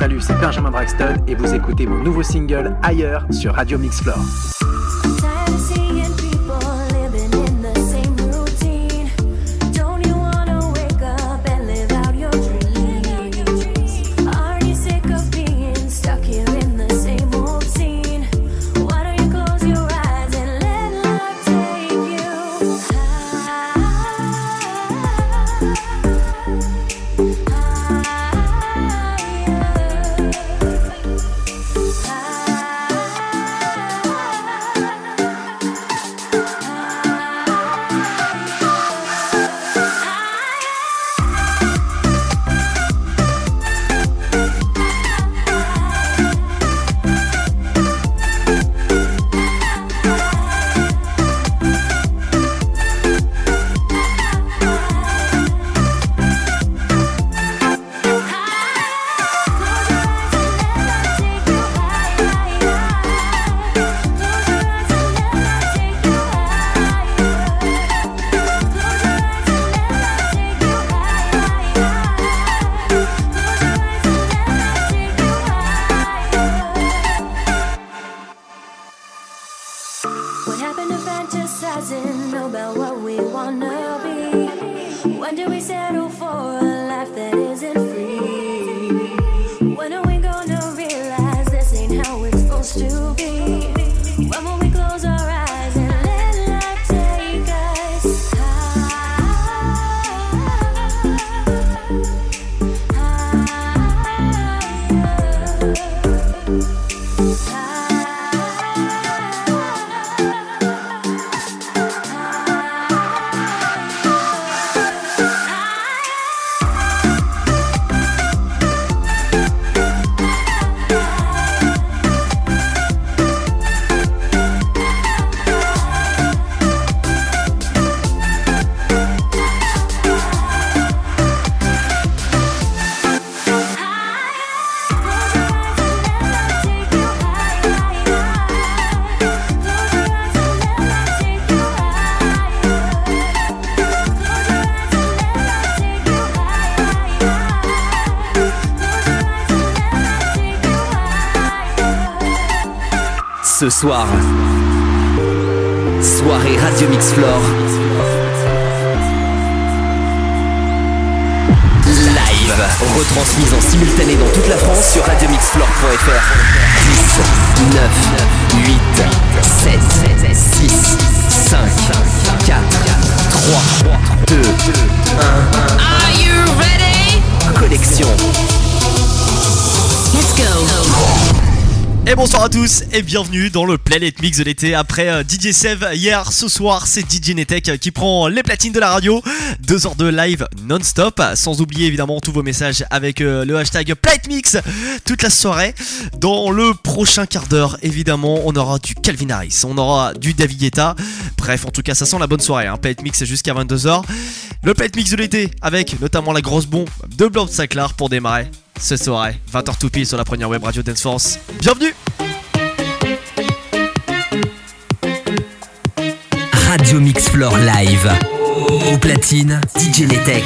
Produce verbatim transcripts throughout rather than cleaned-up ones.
Salut, c'est Benjamin Braxton et vous écoutez mon nouveau single Ailleurs sur Radio Mixflore. Ce soir, soirée Radio Mixflore live, retransmise en simultané dans toute la France sur radio mixflore point f r. dix, neuf, huit, sept, six, cinq, quatre, trois, deux, un. Are you ready? Collection. Let's go. Et bonsoir à tous et bienvenue dans le Planet Mix de l'été. Après euh, D J Sev hier, ce soir c'est D J Netek qui prend les platines de la radio. Deux heures de live non-stop, sans oublier évidemment tous vos messages avec euh, le hashtag Planet Mix toute la soirée. Dans le prochain quart d'heure évidemment on aura du Calvin Harris, on aura du David Guetta. Bref, en tout cas ça sent la bonne soirée, hein. Planet Mix jusqu'à vingt-deux heures. Le Planet Mix de l'été avec notamment la grosse bombe de Blob Saclar pour démarrer ce soir, vingt heures tout pile sur la première web radio Dance Force. Bienvenue. Radio Mixflore live. Au platine, D J Netek.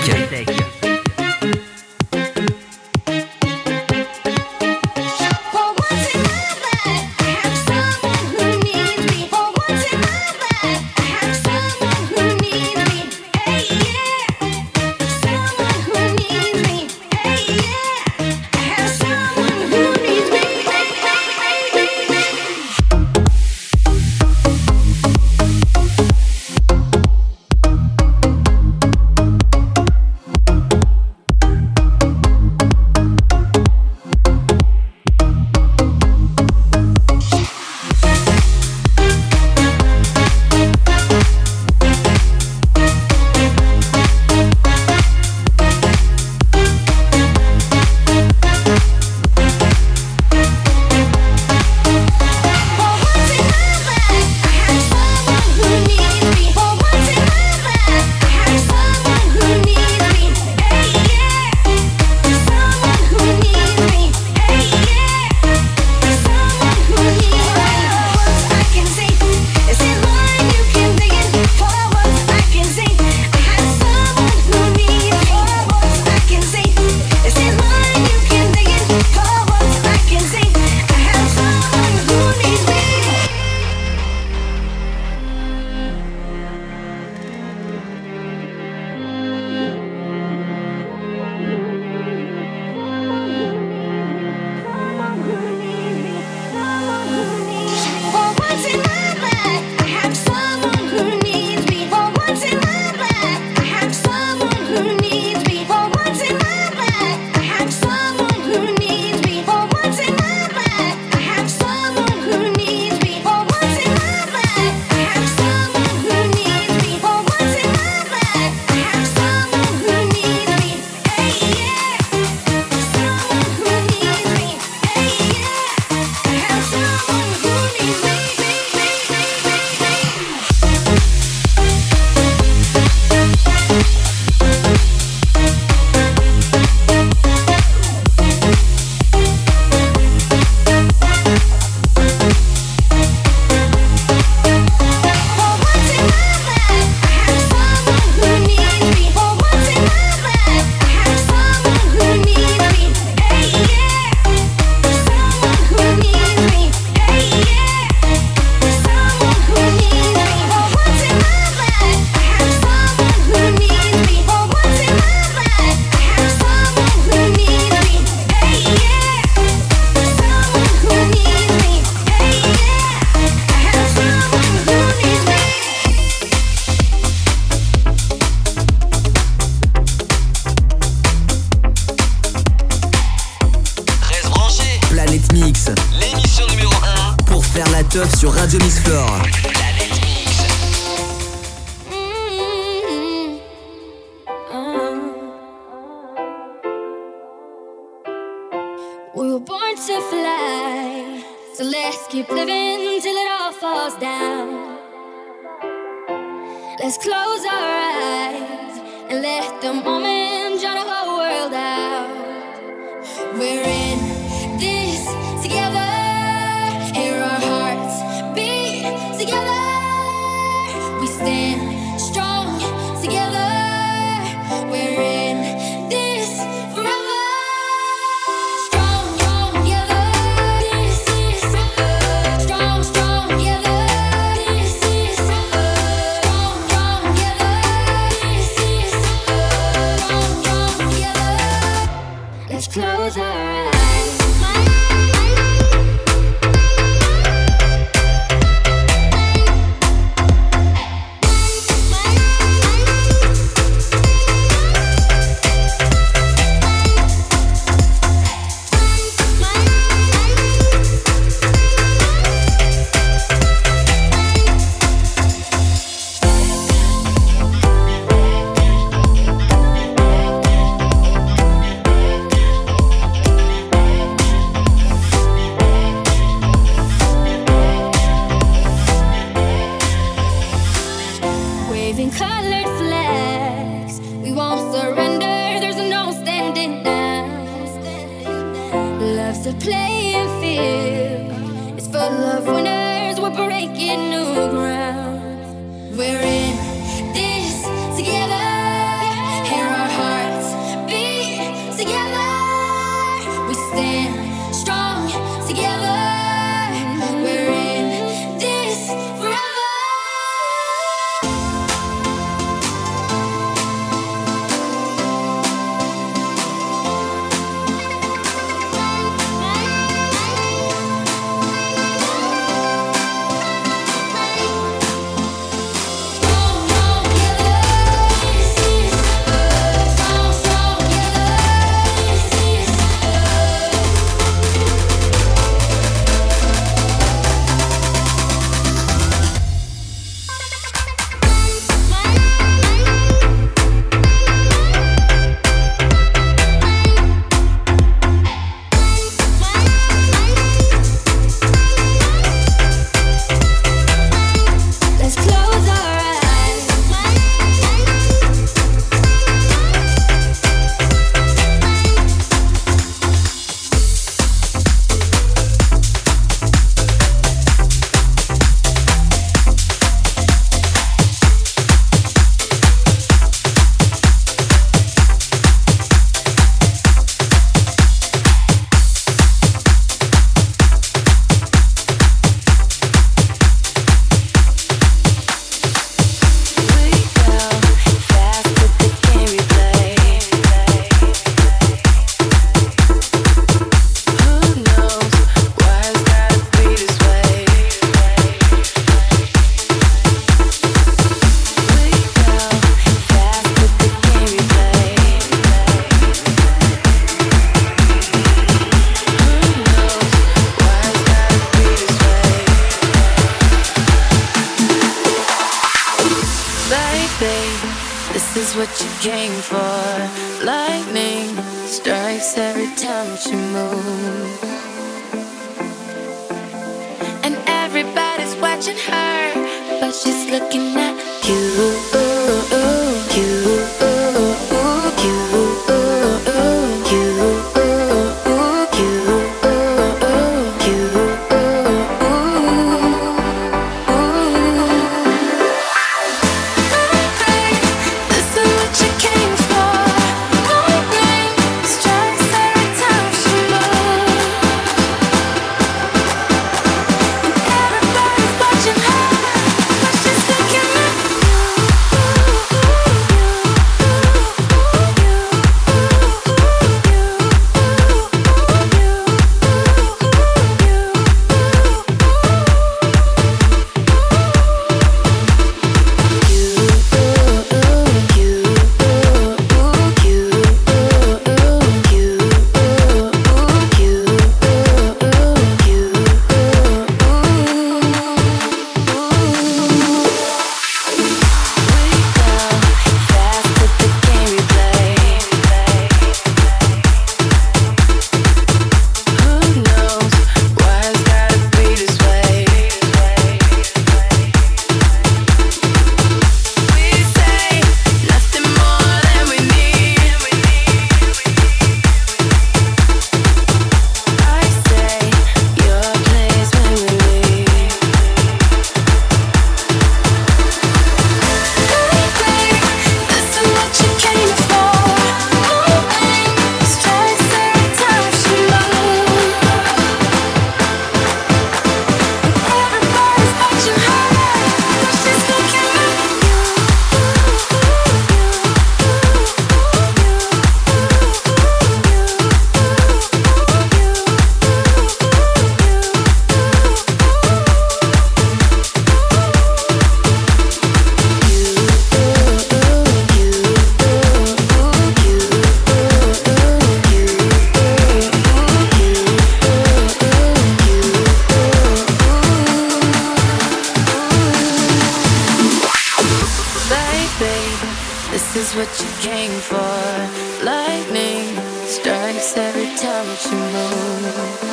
Teuf sur Radio Mix Floor. We were born to fly, so let's keep living till it all falls down. Let's close our eyes and let the moment drown the whole world out. We're in this together. Hear our hearts beat together. We stand strong together. We're in this forever. Strong, strong together. This is strong, strong together. This is strong, strong together. This is strong, strong together. Let's close our eyes. Waving colored flags, we won't surrender. There's no standing down. Love's a playing field. It's full of winners. We're breaking new ground. We're in this together. Hear our hearts beat together. We stand strong together. We're in this forever. Let's close our eyes. This is what you came for. Lightning strikes every time she moves, and everybody's watching her, but she's looking at you, you, you, watching her, but she's looking at babe. This is what you came for. Lightning strikes every time she moves.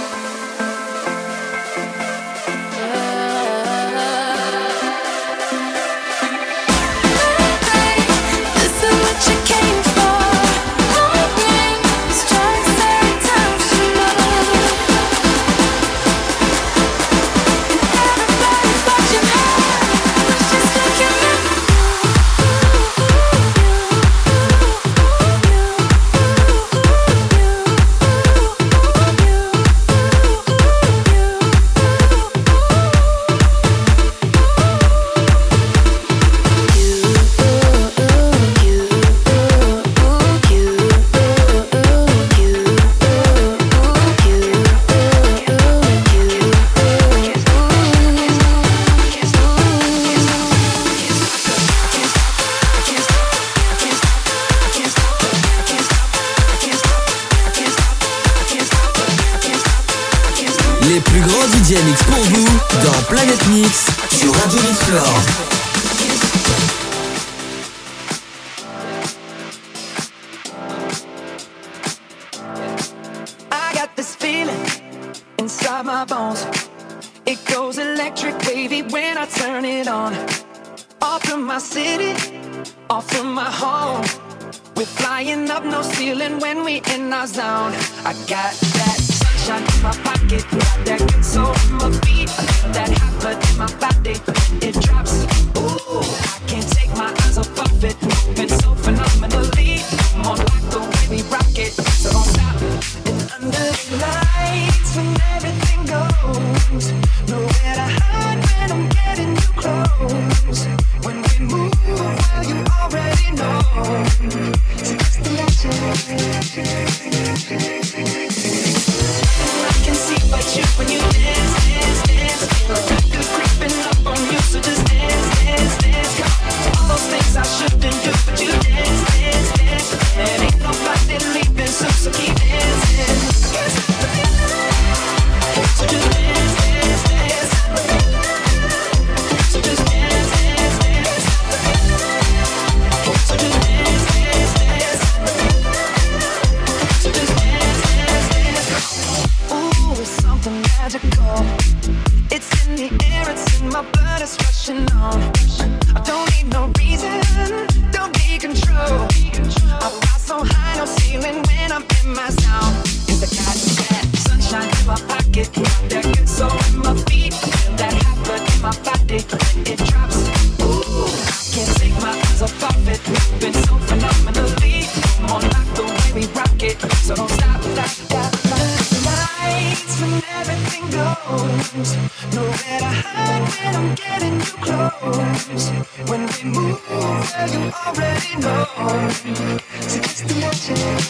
Les plus grands D J Mix pour vous dans Planet Mix sur Radio Mix Floor. I got this feeling inside my bones. It goes electric wavy when I turn it on. Off from my city, off from my home. We're flying up no ceiling when we in our zone. I got that sunshine in my pocket, got that good soul in my feet, that hot blood in my body, it drops. Ooh, I can't take my eyes off of it, moving so phenomenally. I'm on like the way we rock it, so don't stop. And under the lights when everything goes, nowhere to hide when I'm getting you close. When we move, well you already know. So just imagine. I can see but you when you dance, dance, dance. Good creeping up on you, so just dance, dance, dance. Come on, all those things I shouldn't do, but you dance, dance, dance. And ain't nobody leaving, so, so keep dancing. So just dance, dance, dance. So just dance, dance, dance. So just dance, dance, dance. So just dance, dance, dance. Ooh, it's something magical. It's in the air, it's in my blood, it's rushing on. I don't need no reason, don't need control. I fly so high, no ceiling when I'm in my zone. Cause I got that sunshine in my pocket, got that good soul in my feet, feel that hot blood in my body, it drops. Ooh, I can't take my eyes off of it, moving so phenomenally. I'm on like the way we rock it, so don't stop, stop, stop, stop. Lights when everything goes, nowhere to hide when I'm getting you close. When we move, well you already know. So just imagine.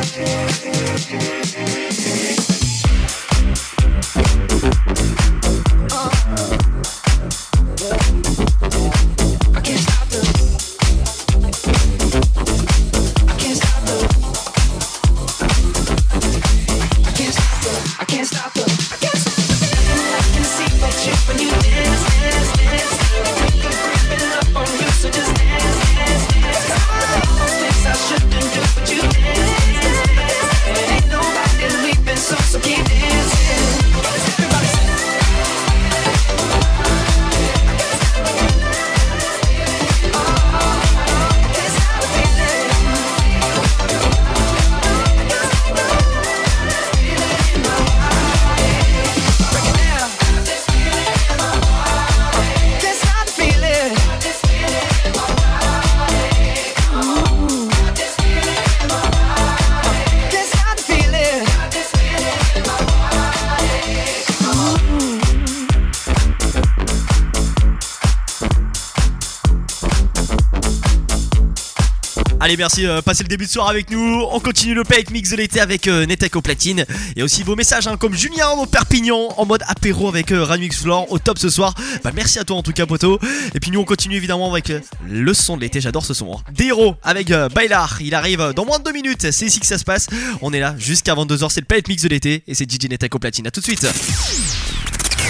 Uh, I can't stop the I can't stop the I can't stop the I can't stop the I can't stop the I can see but you when you dance, dance, dance. Good creeping up on you, so just dance, dance, dance. All those things I shouldn't do, but you dance, dance, dance. And ain't nobody leaving, so, so keep dancing. Everybody sing. Allez, merci, euh, passez le début de soirée avec nous. On continue le Planet Mix de l'été avec euh, Netek au platine. Et aussi vos messages hein, comme Julien au Perpignan en mode apéro avec euh, Radio Mix Floor au top ce soir. Bah merci à toi en tout cas poto. Et puis nous on continue évidemment avec euh, le son de l'été, j'adore ce son. Hein. Des héros avec euh, Bailar, il arrive dans moins de deux minutes. C'est ici que ça se passe. On est là jusqu'à vingt-deux heures, c'est le Planet Mix de l'été. Et c'est D J Netek au platine, à tout de suite.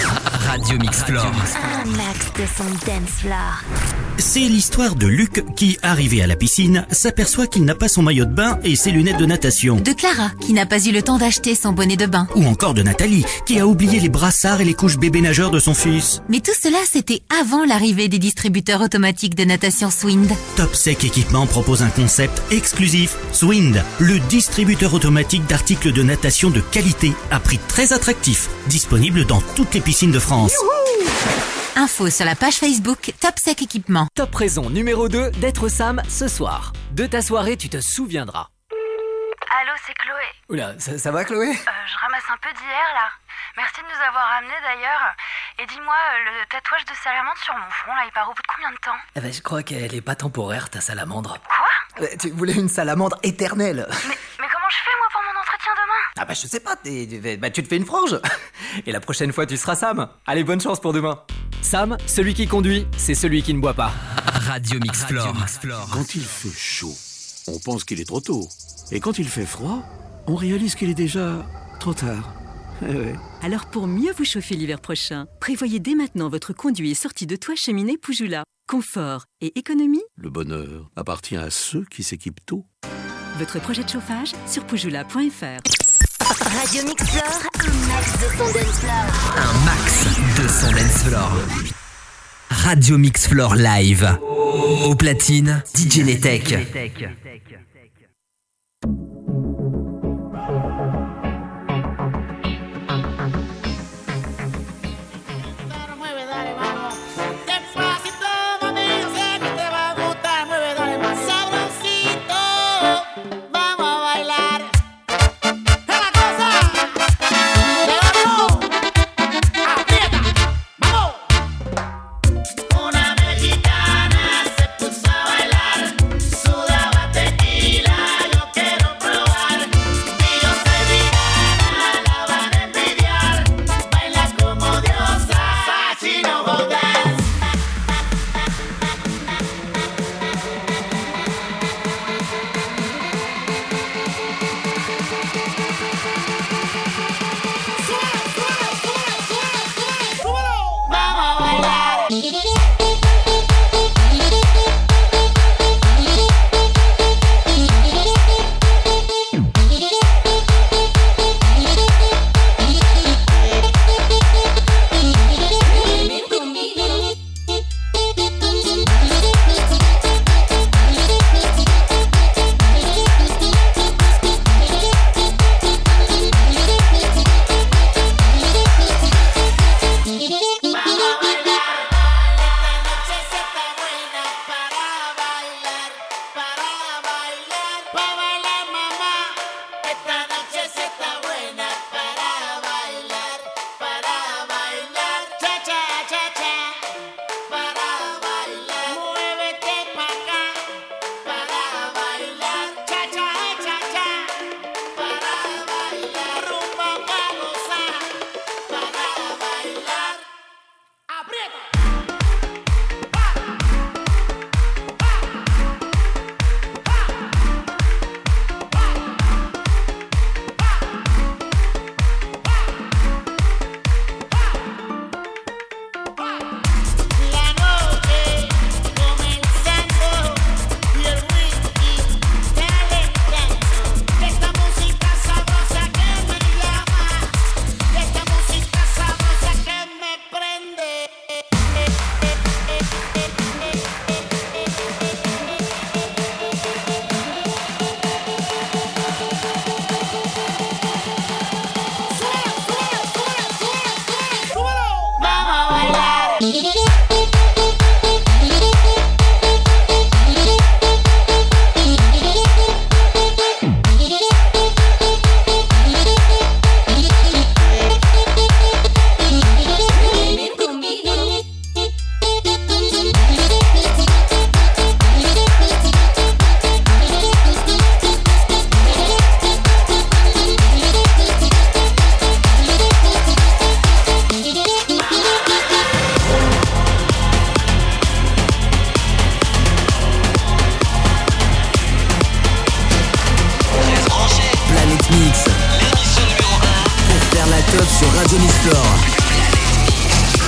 Radio Mix Floor. Un max de son dance floor. C'est l'histoire de Luc qui, arrivé à la piscine, s'aperçoit qu'il n'a pas son maillot de bain et ses lunettes de natation. De Clara, qui n'a pas eu le temps d'acheter son bonnet de bain. Ou encore de Nathalie, qui a oublié les brassards et les couches bébé nageurs de son fils. Mais tout cela, c'était avant l'arrivée des distributeurs automatiques de natation Swind. Topsec Équipement propose un concept exclusif, Swind, le distributeur automatique d'articles de natation de qualité à prix très attractif, disponible dans toutes les piscines de France. Youhou! Info sur la page Facebook Topsec Équipement. Top raison numéro deux d'être Sam ce soir. De ta soirée, tu te souviendras. Allô, c'est Chloé. Oula, ça, ça va Chloé? Euh, je ramasse un peu d'hier là. Merci de nous avoir amenés d'ailleurs. Et dis-moi, euh, le tatouage de salamandre sur mon front là, il part au bout de combien de temps? Eh ben, je crois qu'elle est pas temporaire, ta salamandre. Quoi? Euh, Tu voulais une salamandre éternelle. Mais, mais comment je fais moi pour mon entretien demain? Ah bah je sais pas, t'es- bah, tu te fais une frange. Et la prochaine fois, tu seras Sam. Allez, bonne chance pour demain. Sam, celui qui conduit, c'est celui qui ne boit pas. Radio Mix Floor. Quand il fait chaud, on pense qu'il est trop tôt. Et quand il fait froid, on réalise qu'il est déjà trop tard. Eh ouais. Alors pour mieux vous chauffer l'hiver prochain, prévoyez dès maintenant votre conduit et sortie de toit cheminée Poujoula. Confort et économie, Le bonheur appartient à ceux qui s'équipent tôt. votre projet de chauffage sur poujoula point f r. Radio Mix Floor, un max de son dance floor. Un max de son dance floor. Radio Mix Floor Live. Au platine, D J Netek. Una mexicana se puso a bailar, sudaba tequila, yo quiero probar. Y yo soy vegana, la van a envidiar. Baila como diosa, Sachi no go dance. Vamos a bailar. La noche comenzando y el whisky calentando. De esta música sabrosa que me llama, de esta música sabrosa que me prende. Vamos a bailar. Planet Mix. L'émission numéro un. Pour faire la teuf sur Radio Mix Floor.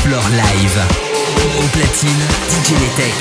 Floor Live. Au platine, D J Netek.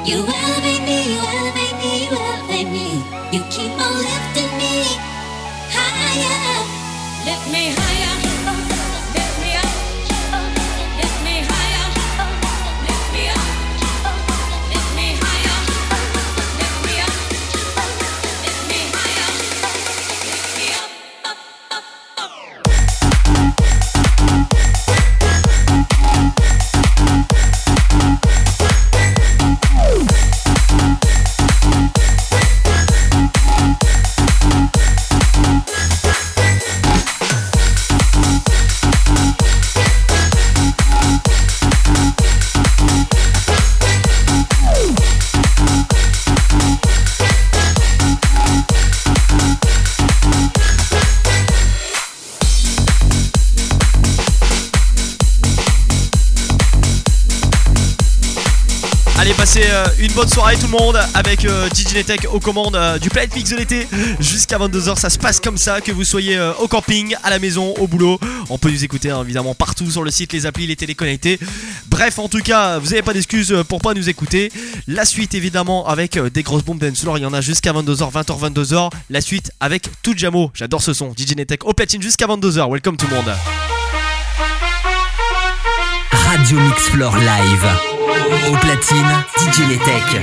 You elevate me, you elevate me, you elevate me. You keep on lifting me higher. Lift me higher. Lift me up. Lift me higher. Lift me up. Lift me higher. Lift me up. Lift me higher. Lift me up, up, up, up. Allez, passez euh, une bonne soirée tout le monde avec euh, D J Netek aux commandes euh, du Planet Mix de l'été jusqu'à vingt-deux heures. Ça se passe comme ça, que vous soyez euh, au camping, à la maison, au boulot. On peut nous écouter hein, évidemment partout sur le site, les applis, les téléconnectés. Bref, en tout cas, vous n'avez pas d'excuses pour pas nous écouter. La suite évidemment avec euh, des grosses bombes dance floor. Il y en a jusqu'à vingt-deux heures, vingt heures, vingt-deux heures. La suite avec tout Jamo. J'adore ce son. D J Netek au platine jusqu'à vingt-deux heures. Welcome tout le monde. Radio Mix Floor Live. Au platine, D J Netek.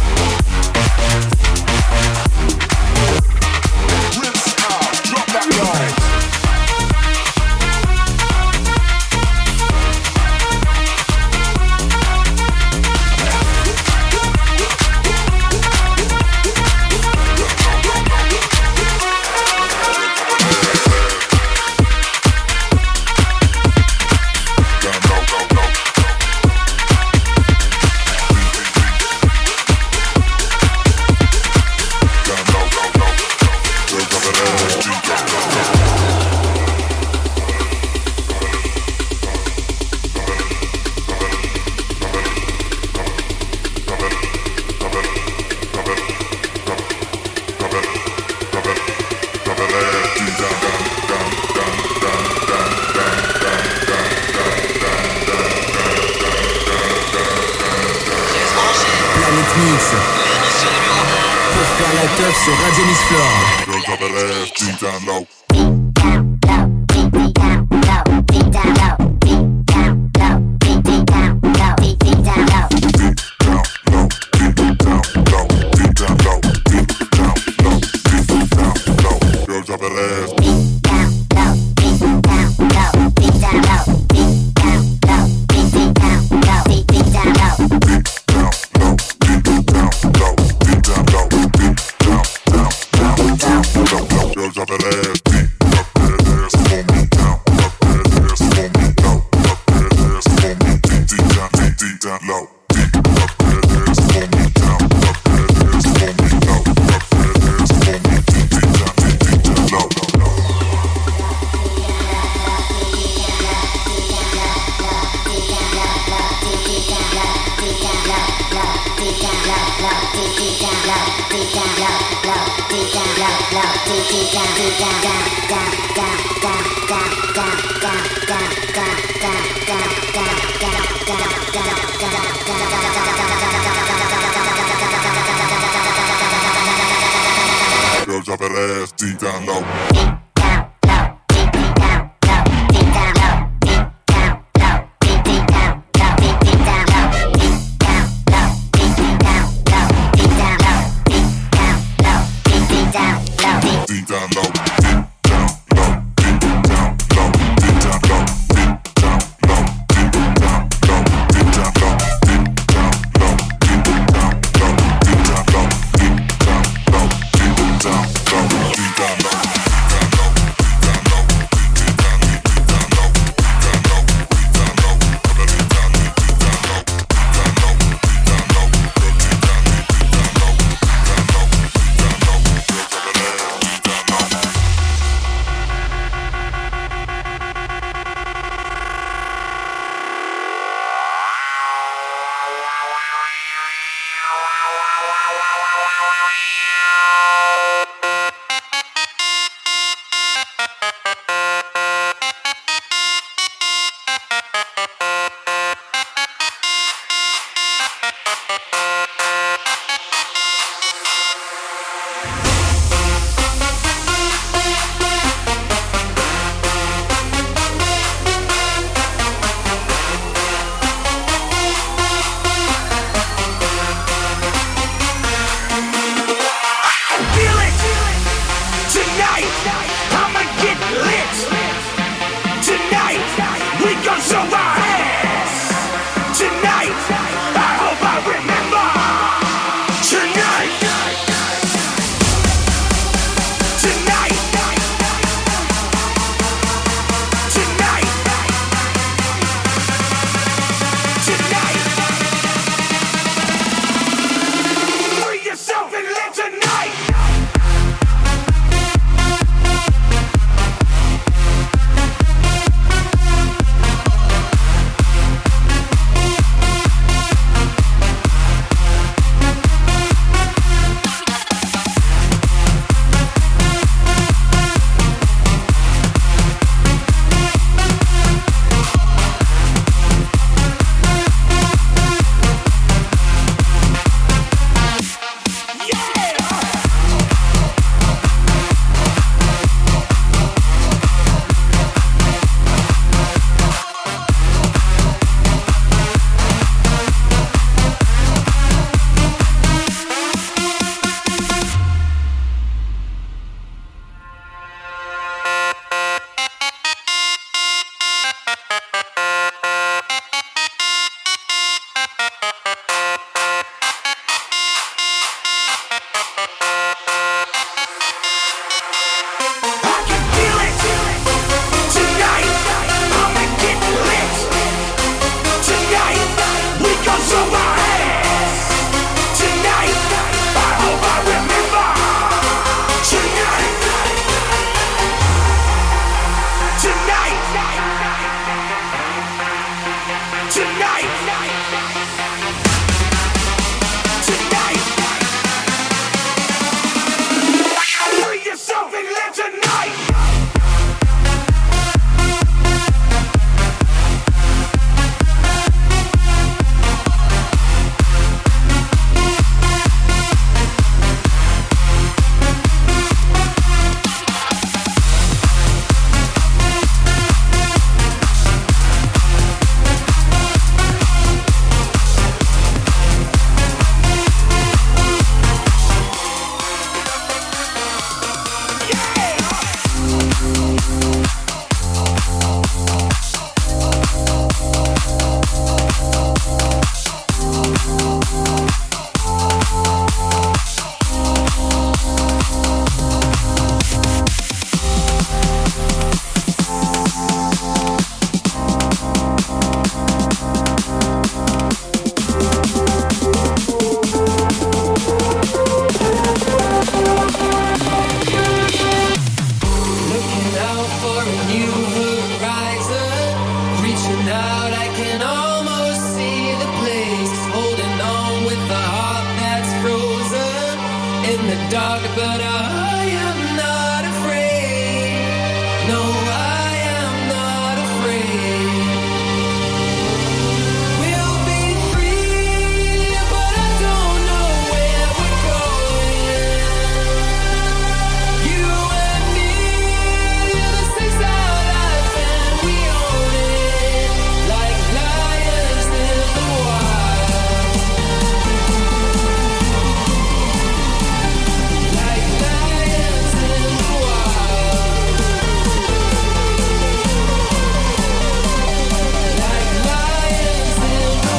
Drop that low. la teuf sur Radio Mix Floor. but I am not afraid. No, I am not afraid. We'll be free, but I don't know where we're going. You and me, this is our life and we own it, like lions in the wild. Like lions in the wild. Like lions in the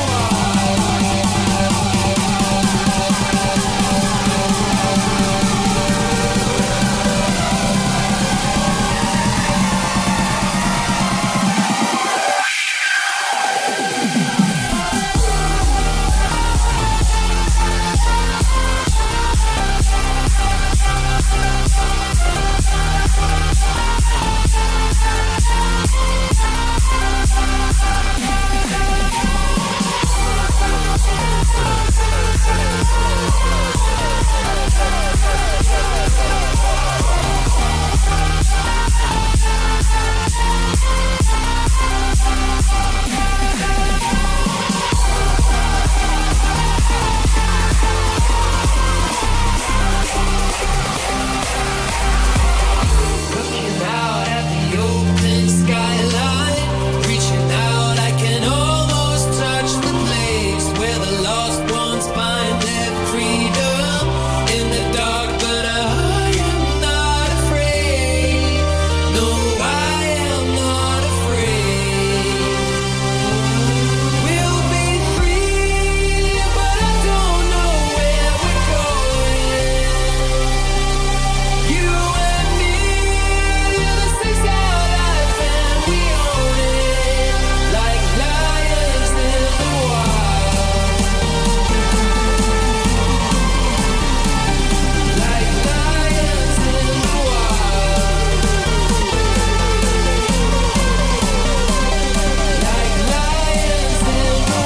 Looking out at the open skyline, reaching out, I can almost touch the place where the lost ones find their freedom in the dark. But I am not afraid. No, I am not afraid. We'll be free, but I don't know where we're going. You and me, this is our life and we own it, like lions in the wild. Like lions in the wild. Like lions in the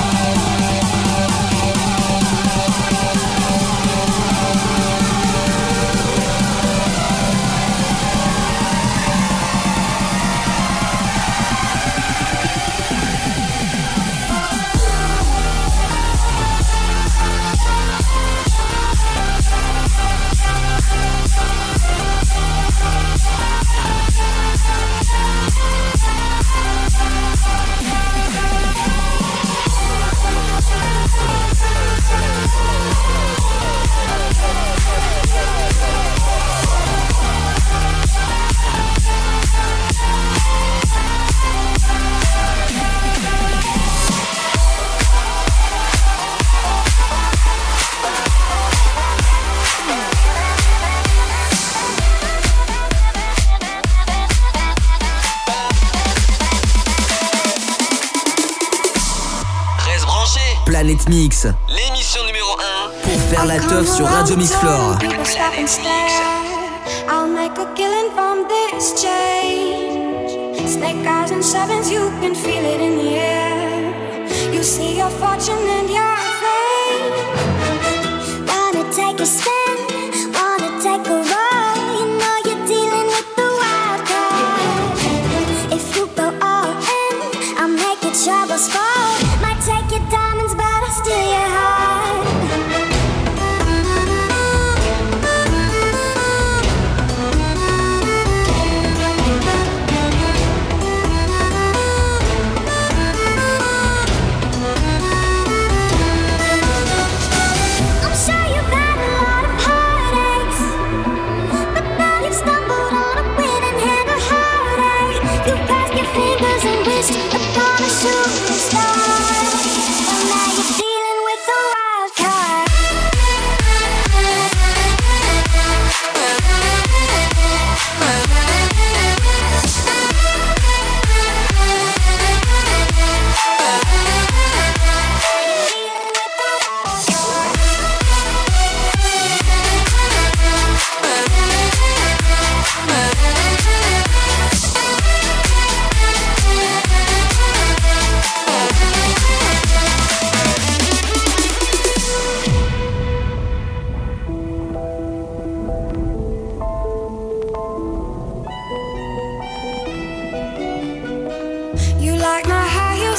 Planète Mix, l'émission numéro un pour faire la teuf sur Radio Mix Floor. I'll make a killing from this change. Snake eyes and sevens, you can feel it in the air. You see your fortune and your fame. Wanna take a spin, wanna take a roll. You know you're dealing with the wild card. If you go all in, I'll make your troubles fall. Might take your diamonds, but I'll steal your heart. I'm sure you've had a lot of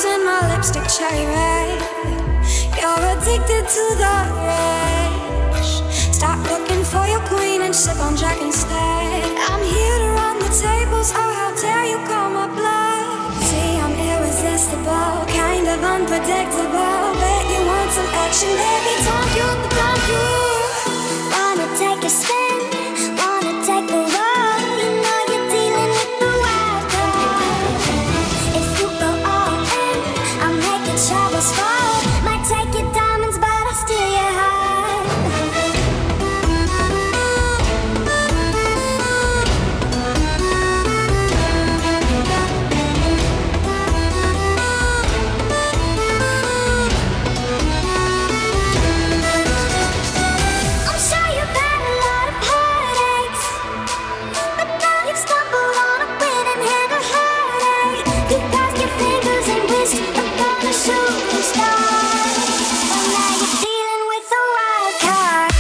eyes and my lipstick cherry red. You're addicted to the rush. Stop looking for your queen and sip on Jack instead. I'm here to run the tables, oh how dare you call my bluff. See, I'm irresistible, kind of unpredictable. Bet you want some action, baby, don't you, don't you? Wanna take a spin, wanna take a run. You know you're dealing with the wild card. If you go all in, I'll make it troubles fall. Might take your diamonds, but I'll steal your heart. I'm sure you've had a lot of heartaches, but now you've stumbled on a winning hand of heartache. You crossed your fingers and wished upon a shooting star. But now you're dealing with a wild card.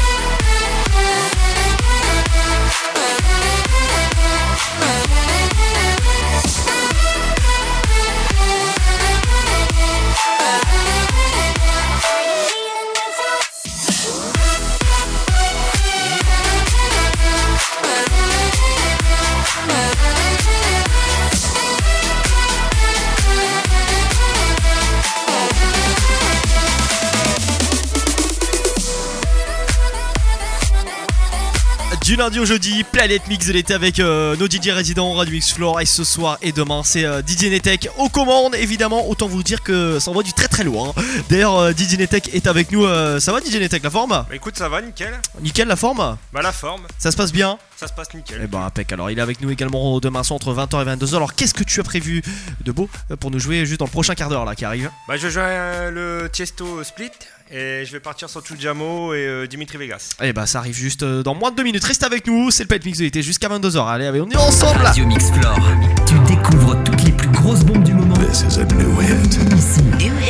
Du lundi au jeudi, Planète Mix de l'été avec euh, nos D J résidents Radio Mix Floor. Et ce soir et demain, c'est euh, D J Netek aux commandes. Évidemment, autant vous dire que ça envoie du très très loin. D'ailleurs, euh, D J Netek est avec nous. Euh, ça va, D J Netek, la forme? Bah écoute, ça va, nickel. Nickel, la forme? Bah la forme. Ça se passe bien? Ça se passe nickel. Eh ben, impec. Alors, il est avec nous également demain soir entre vingt heures et vingt-deux heures. Alors, qu'est-ce que tu as prévu de beau euh, pour nous jouer juste dans le prochain quart d'heure là qui arrive? Bah je joue euh, le Tiesto Split. Et je vais partir sur Tujamo et euh, Dimitri Vegas. Eh bah, ça arrive juste euh, dans moins de deux minutes. Reste avec nous, c'est le Planète Mix de l'été jusqu'à vingt-deux heures. Allez, allez, on est ensemble là. Radio Mix Floor. Tu découvres toutes les plus grosses bombes du moment. This is a new hit. Ici.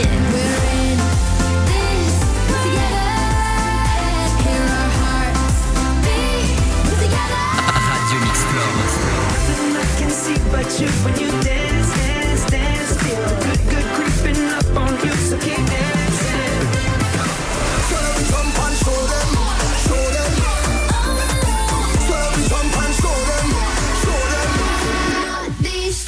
Radio Mix Floor. I can see but you when you dance, dance, dance. Feel the good, good creeping up on you, so keep dancing. Jump and show them, show them. Swerve, jump and show them, show them. This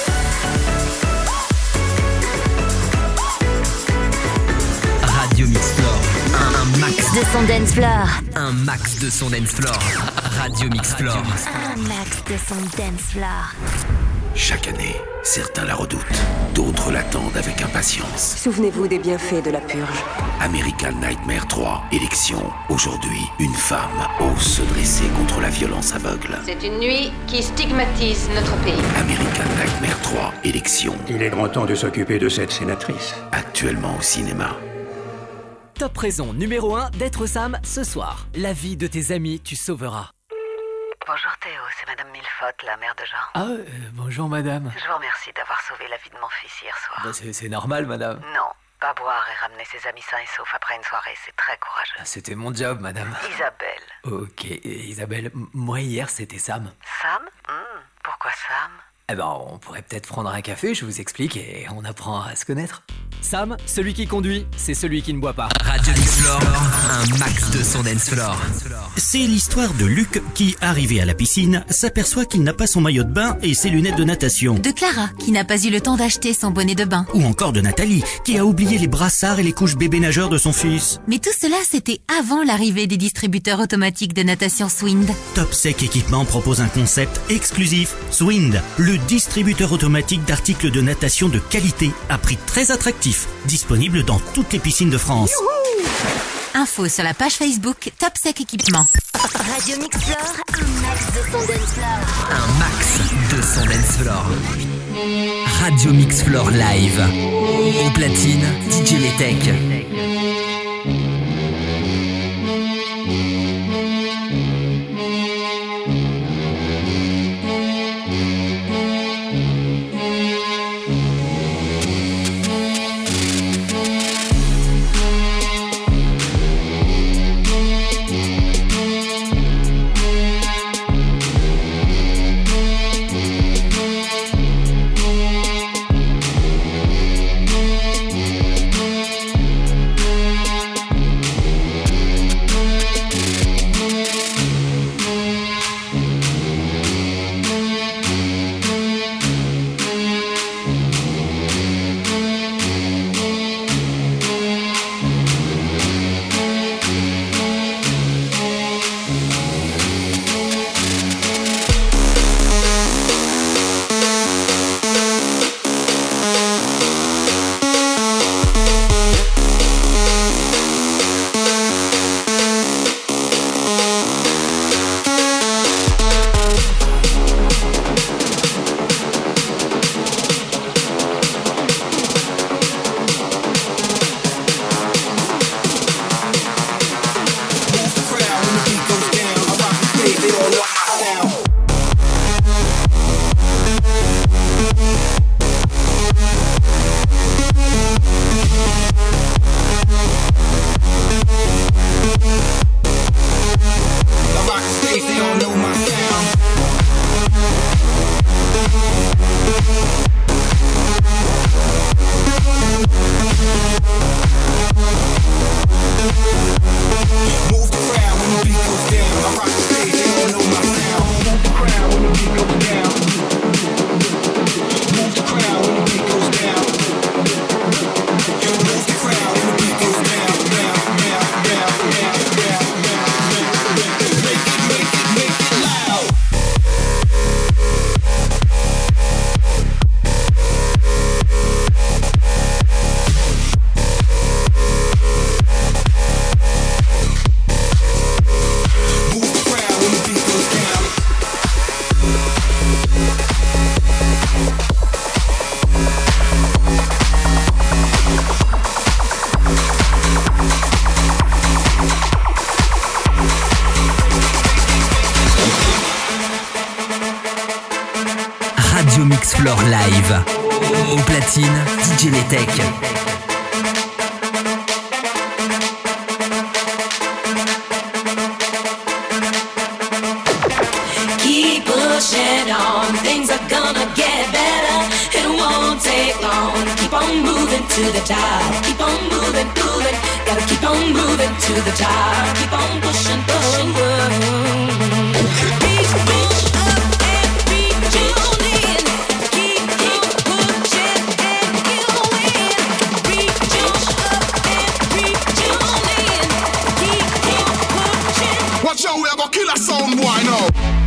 Radio Mix Floor. Un, un max De son dance floor. Un max de son dance floor. Radio Mix Floor. Un max de son dance floor. Chaque année, certains la redoutent, d'autres l'attendent avec impatience. Souvenez-vous des bienfaits de la purge. American Nightmare trois, élection. Aujourd'hui, une femme ose se dresser contre la violence aveugle. C'est une nuit qui stigmatise notre pays. American Nightmare trois, élection. Il est grand temps de s'occuper de cette sénatrice. Actuellement au cinéma. Top raison numéro un d'être Sam ce soir. La vie de tes amis, tu sauveras. Bonjour Théo, c'est Madame Millefotte, la mère de Jean. Ah, euh, bonjour madame. Je vous remercie d'avoir sauvé la vie de mon fils hier soir. Bah, c'est, c'est normal madame. Non, pas boire et ramener ses amis sains et saufs après une soirée, c'est très courageux. Ah, c'était mon job madame. Isabelle. Ok, Isabelle, m- moi hier c'était Sam. Sam Hmm, Pourquoi Sam Eh ben, on pourrait peut-être prendre un café, je vous explique, et on apprend à se connaître. Sam, celui qui conduit, c'est celui qui ne boit pas. Radio Mix Floor, un max de son dance floor. C'est l'histoire de Luc qui, arrivé à la piscine, s'aperçoit qu'il n'a pas son maillot de bain et ses lunettes de natation. De Clara, qui n'a pas eu le temps d'acheter son bonnet de bain. Ou encore de Nathalie, qui a oublié les brassards et les couches bébé nageurs de son fils. Mais tout cela, c'était avant l'arrivée des distributeurs automatiques de natation Swind. Top Sec Équipement propose un concept exclusif, Swind, le distributeur automatique d'articles de natation de qualité à prix très attractif, disponible dans toutes les piscines de France. Youhou! Info sur la page Facebook Top Sec Équipement. Radio Mix Floor, un max de son dance floor. Un max de son dance floor. Radio Mix Floor Live. Au platine, D J Netek. Mixfloor Live. Au platine, D J Netech. Keep pushing on, things are gonna get better. It won't take long. Keep on moving to the top. Keep on moving, moving. Gotta keep on moving to the top. Keep on pushing, pushing. Reach, reach up and reach on in. Keep, keep pushing and you'll win. Reach up and reach on in. Keep, keep pushing. Watch out, we are gonna kill a sound boy now.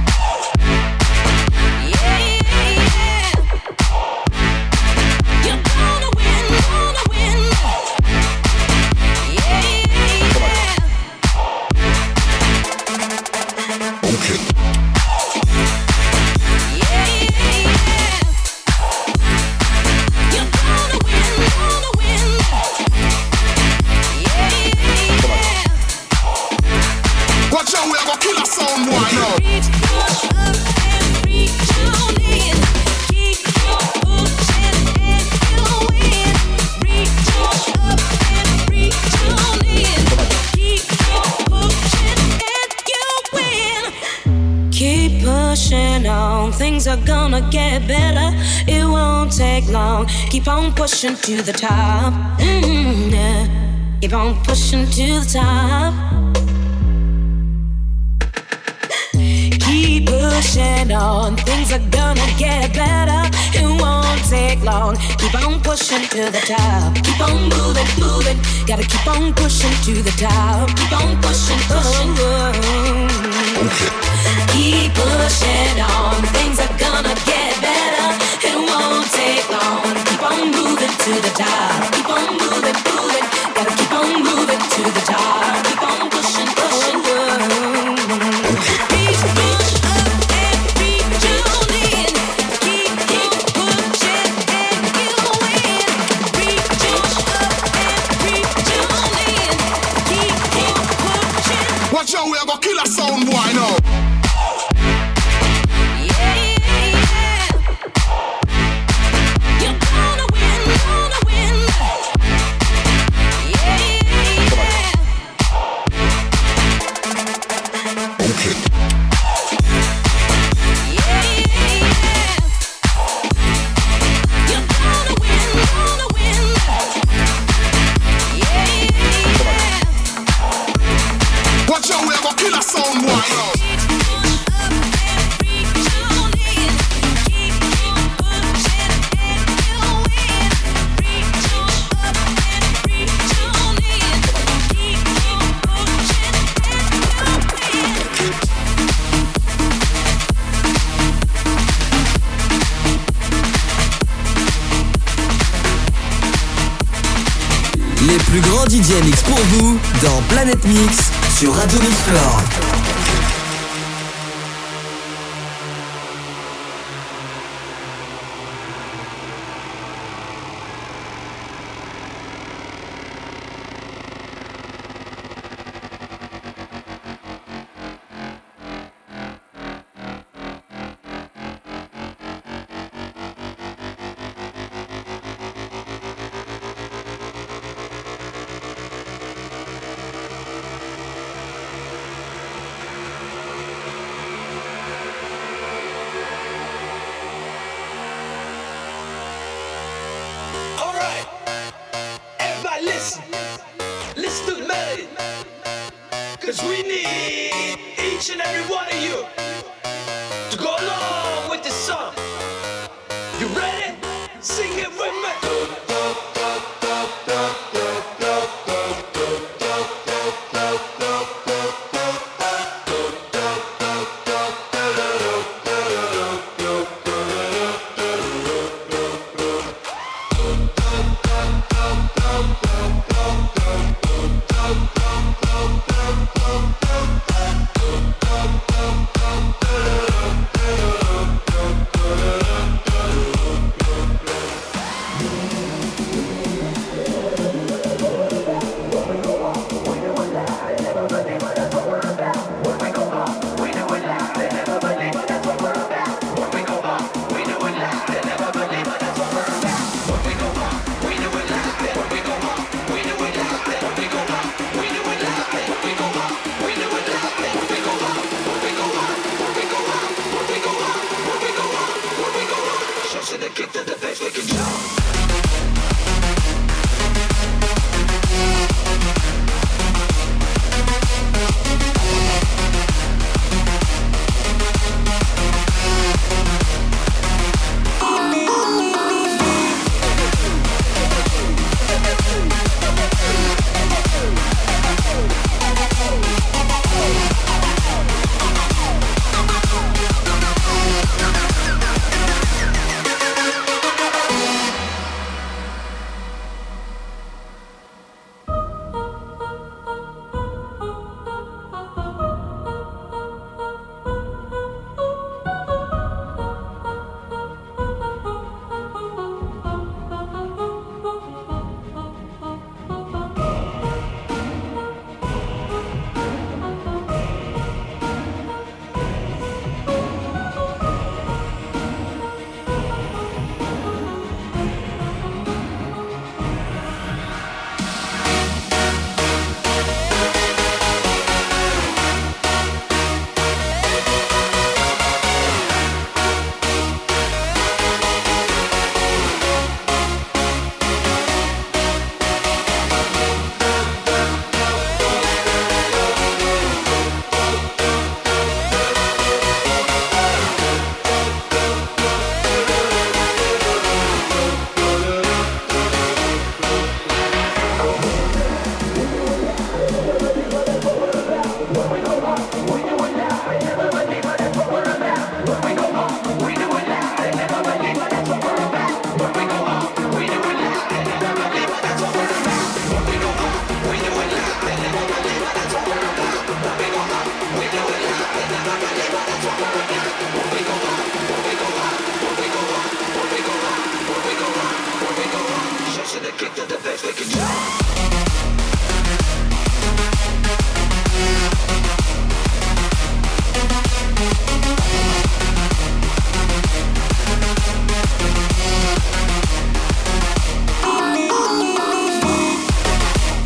Things are gonna get better. It won't take long. Keep on pushing to the top. Mm-hmm, yeah. Keep on pushing to the top. Keep pushing on. Things are gonna get better. It won't take long. Keep on pushing to the top. Keep on moving, moving. Gotta keep on pushing to the top. Keep on pushing, pushing. Keep pushing on. Things are gonna get better. It won't take long. Keep on moving to the top. Keep on moving, moving. Gotta keep on moving to the top. Keep on pushing, pushing. Reach, reach up and reach on in. Keep, keep pushing and you'll win. Reach up and reach on in. Keep, keep pushing. Watch out, we are gonna kill a sound boy now. Les plus grands D J Mix pour vous dans Planète Mix sur Radio Mixfloor.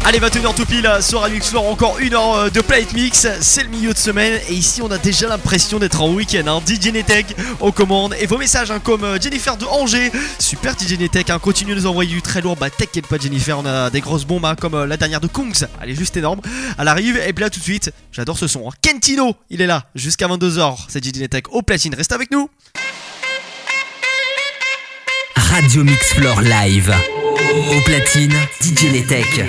Allez, vingt et une heures tout pile sur Radio X Floor, encore une heure de Play It Mix, c'est le milieu de semaine et ici on a déjà l'impression d'être en week-end, hein. D J Netek aux commandes et vos messages hein, comme Jennifer de Angers, super D J Netek, hein, continuez de nous envoyer du très lourd, bah t'inquiète pas Jennifer, on a des grosses bombes hein, comme la dernière de Kungs, elle est juste énorme, elle arrive et puis là tout de suite, j'adore ce son, hein. Kentino, il est là jusqu'à vingt-deux heures, c'est D J Netek au platine, reste avec nous. Radio Mix Floor Live. Au platine, D J Netek.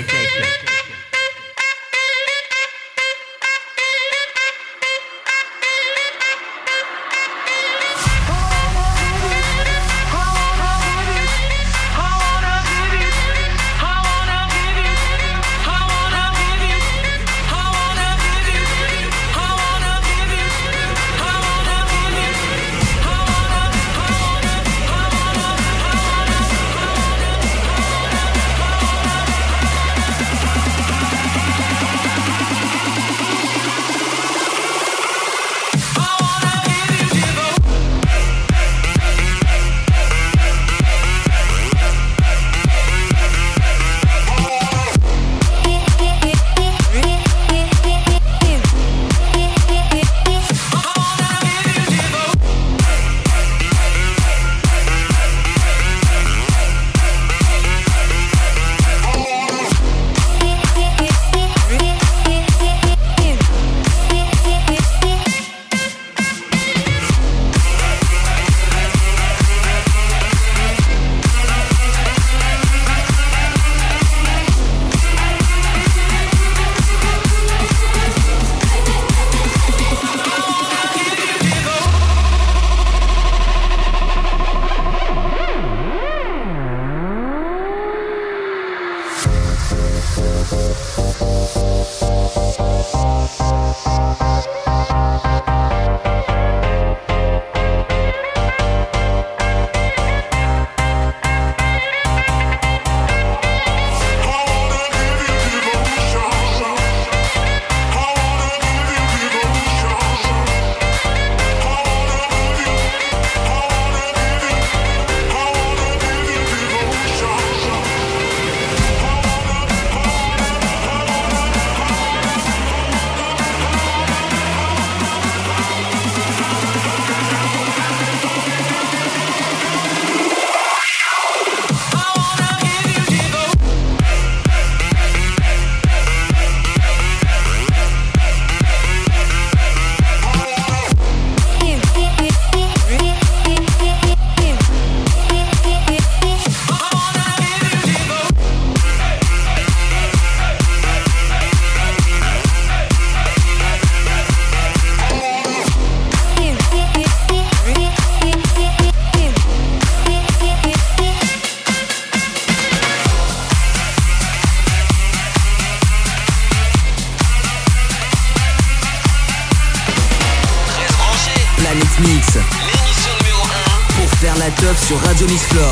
Sur Radio Mix Floor.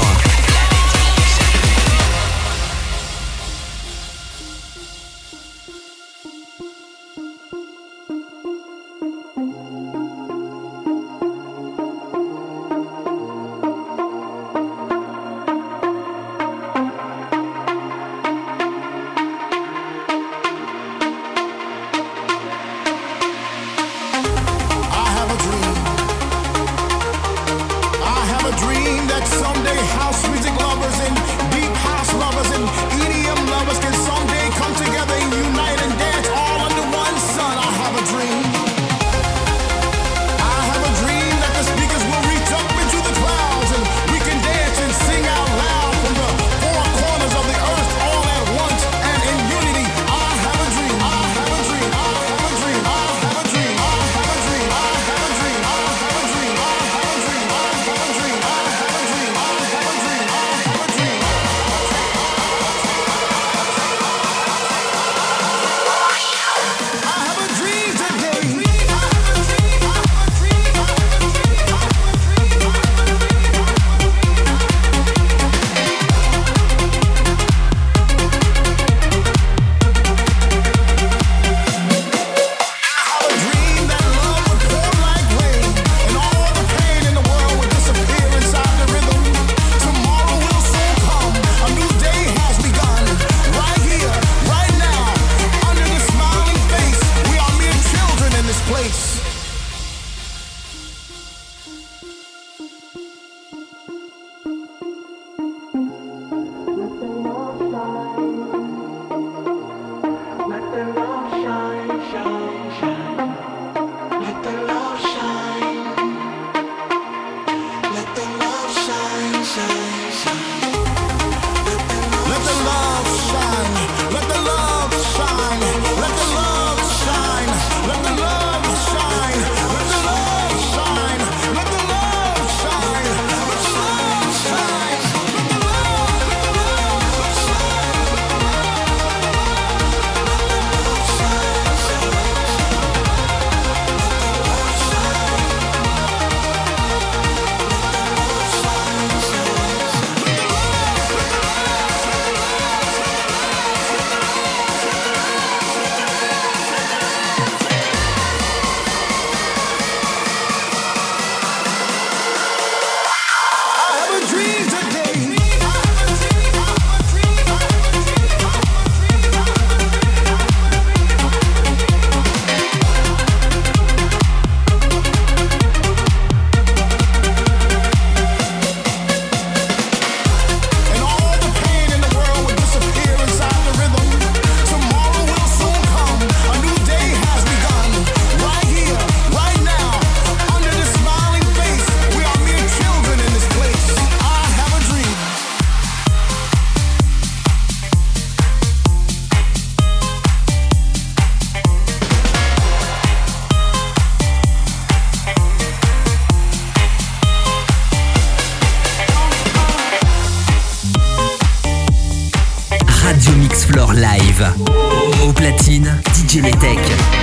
live. Au platine, D J Netec.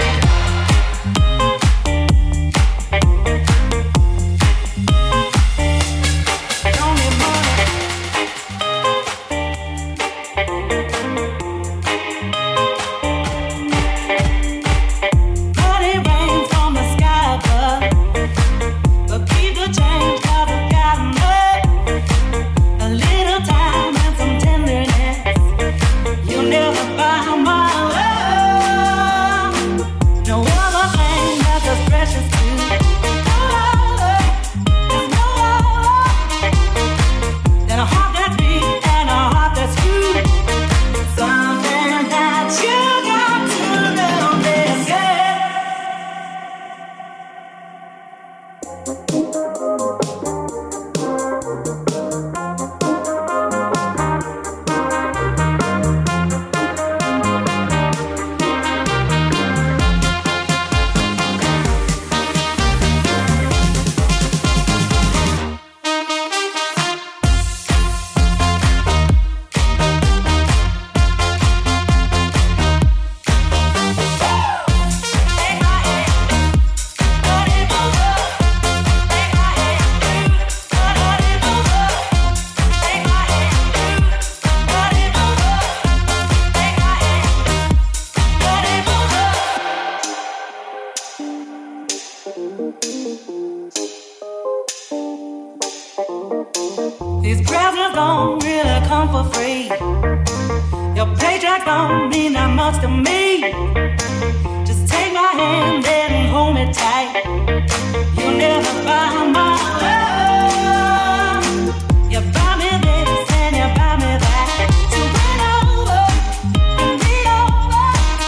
These presents don't really come for free. Your paycheck don't mean that much to me. Just take my hand and hold me tight. You'll never buy my love. You buy me this and you buy me that. So bring over, bring me over.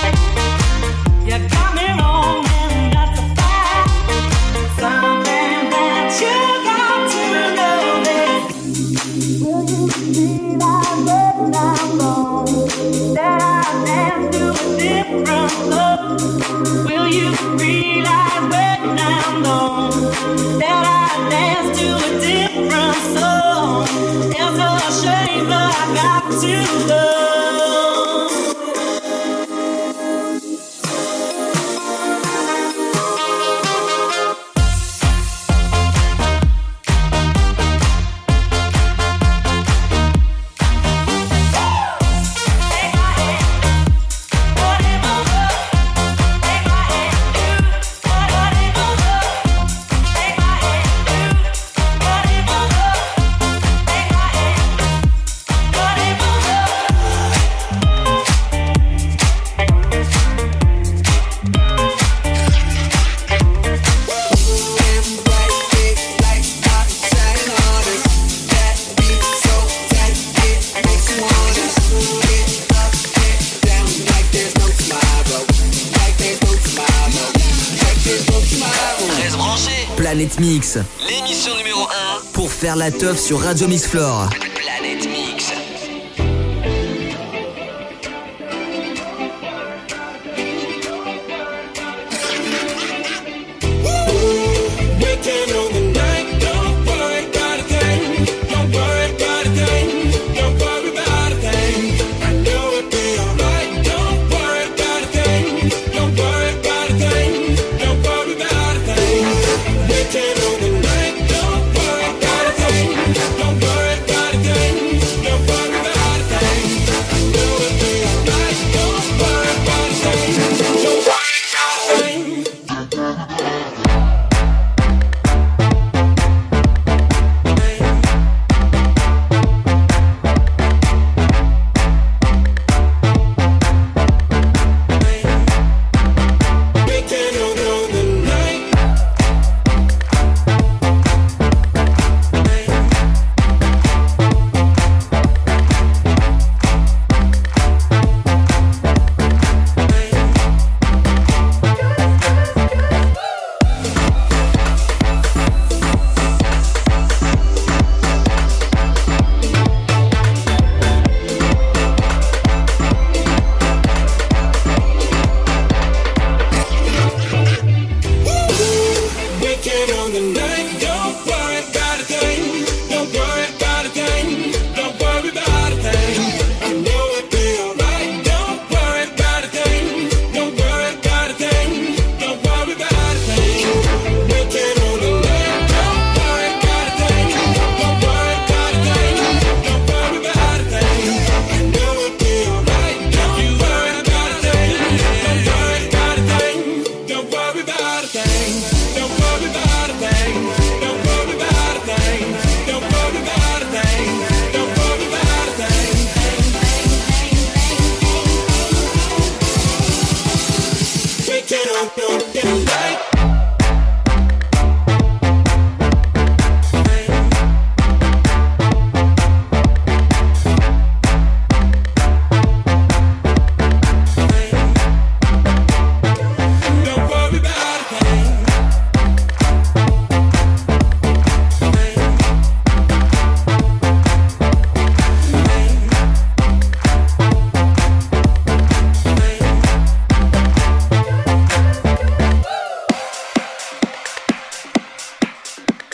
You got me wrong and that's a fact. Something that you got to know is, will you see that when I'm gone, that I dance to a different love? Will you realize when I'm gone, that I dance to a different song? It's a shame that I got to go. Planète Mix, l'émission numéro un pour faire la teuf sur Radio Mix Floor. Planète Mix.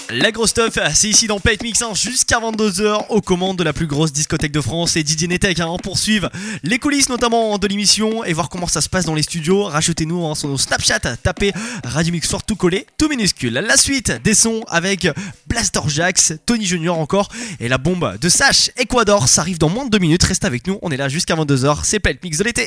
La grosse stuff, c'est ici dans Play It Mix hein, jusqu'à vingt-deux heures aux commandes de la plus grosse discothèque de France et D J Netek hein, pour suivre les coulisses notamment de l'émission et voir comment ça se passe dans les studios. Rachetez-nous hein, sur nos Snapchat, tapez Radio Mix Floor tout collé, tout minuscule. La suite des sons avec Blaster Jax, Tony Junior encore et la bombe de Sash Ecuador, ça arrive dans moins de deux minutes. Reste avec nous, on est là jusqu'à vingt-deux heures, c'est Play It Mix de l'été.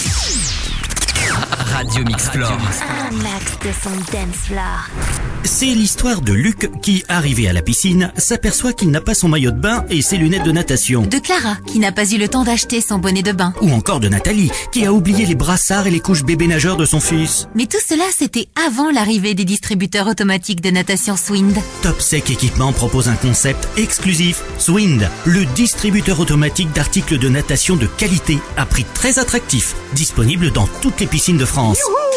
Radio Mix Floor. Un max de son dance floor. C'est l'histoire de Luc qui, arrivé à la piscine, s'aperçoit qu'il n'a pas son maillot de bain et ses lunettes de natation. De Clara, qui n'a pas eu le temps d'acheter son bonnet de bain. Ou encore de Nathalie, qui a oublié les brassards et les couches bébé nageurs de son fils. Mais tout cela, c'était avant l'arrivée des distributeurs automatiques de natation Swind. Top Sec Équipement propose un concept exclusif, Swind, le distributeur automatique d'articles de natation de qualité à prix très attractif, disponible dans toutes les piscines de France.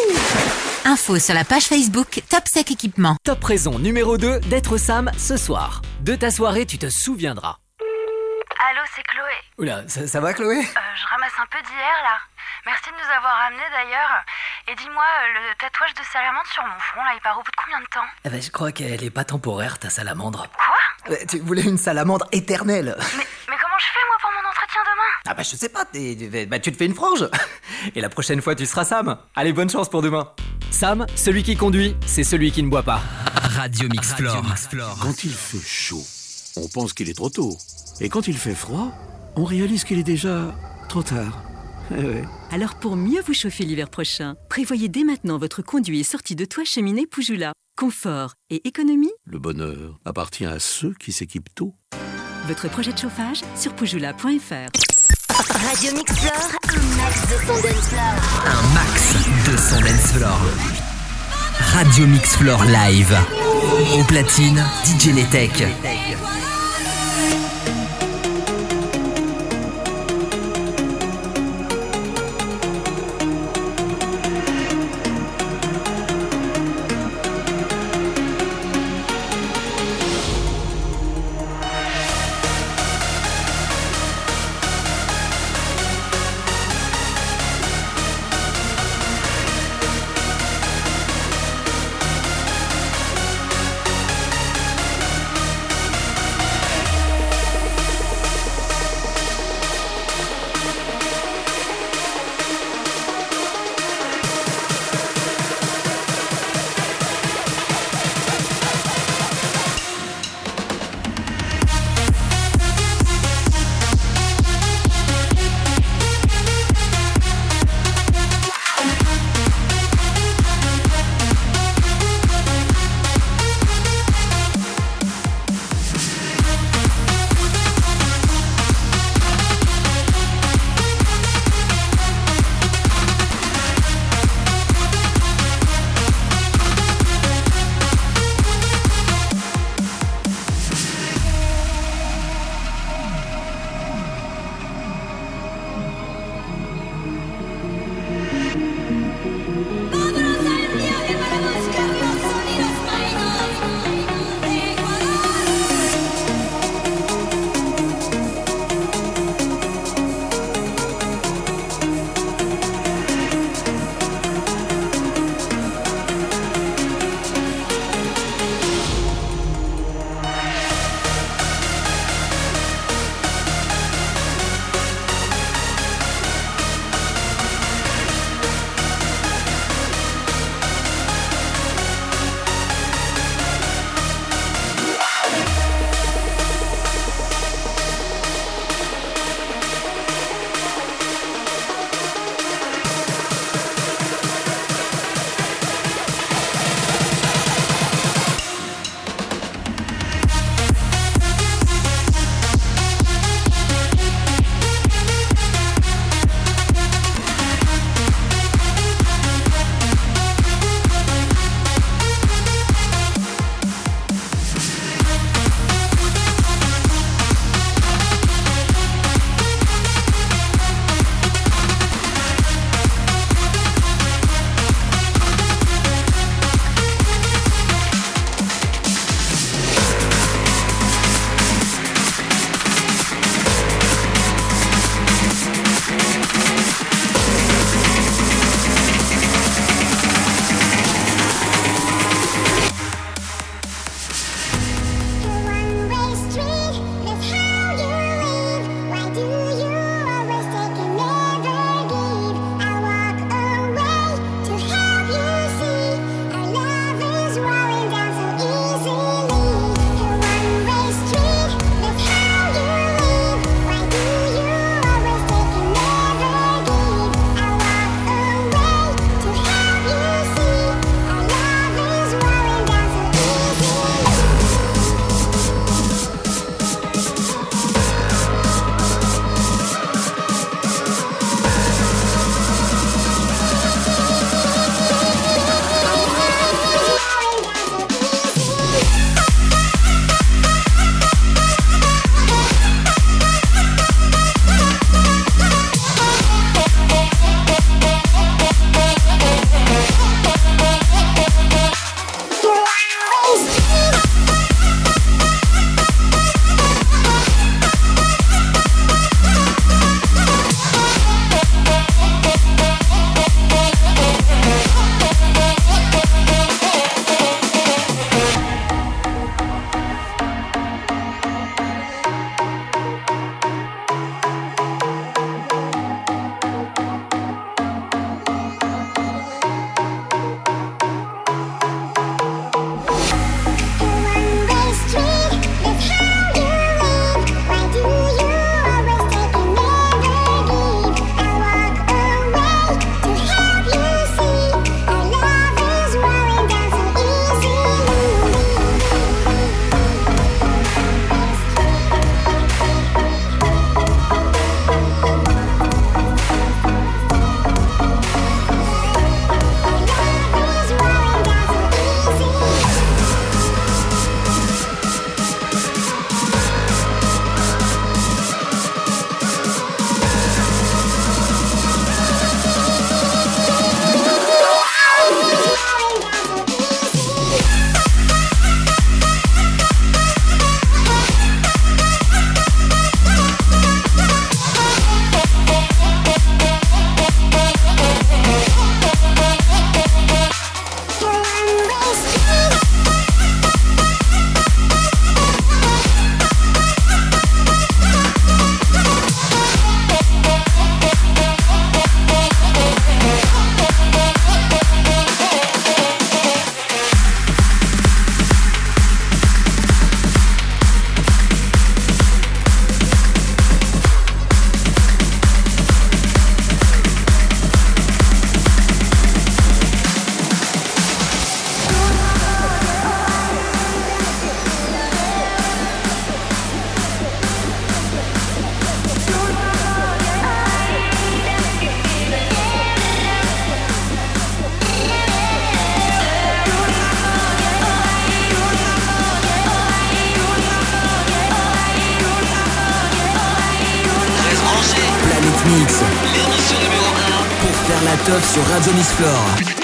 Info sur la page Facebook Top Sec Équipement. Top raison numéro deux d'être Sam ce soir. De ta soirée, tu te souviendras. Allô, c'est Chloé. Oula, ça, ça va Chloé? Euh, je ramasse un peu d'hier là. Merci de nous avoir amenés d'ailleurs. Et dis-moi, euh, le tatouage de salamandre sur mon front là, il part au bout de combien de temps? Eh ben, je crois qu'elle est pas temporaire, ta salamandre. Quoi? Euh, Tu voulais une salamandre éternelle. Mais, mais comment je fais moi pour mon entretien demain? Ah bah je sais pas, t'es- bah, tu te fais une frange. Et la prochaine fois tu seras Sam. Allez, bonne chance pour demain. Sam, celui qui conduit, c'est celui qui ne boit pas. Radio Mix Floor. Quand il fait chaud, on pense qu'il est trop tôt. Et quand il fait froid, on réalise qu'il est déjà trop tard. Eh ouais. Alors pour mieux vous chauffer l'hiver prochain, prévoyez dès maintenant votre conduit et sortie de toit cheminée Poujoula. Confort et économie, Le bonheur appartient à ceux qui s'équipent tôt. votre projet de chauffage sur poujoula point f r. Radio Mix Floor, un max de son dance floor. Un max de son dance floor. Radio Mix Floor live. Au platine, D J Netek. Thank teuf sur Radio Mix Floor.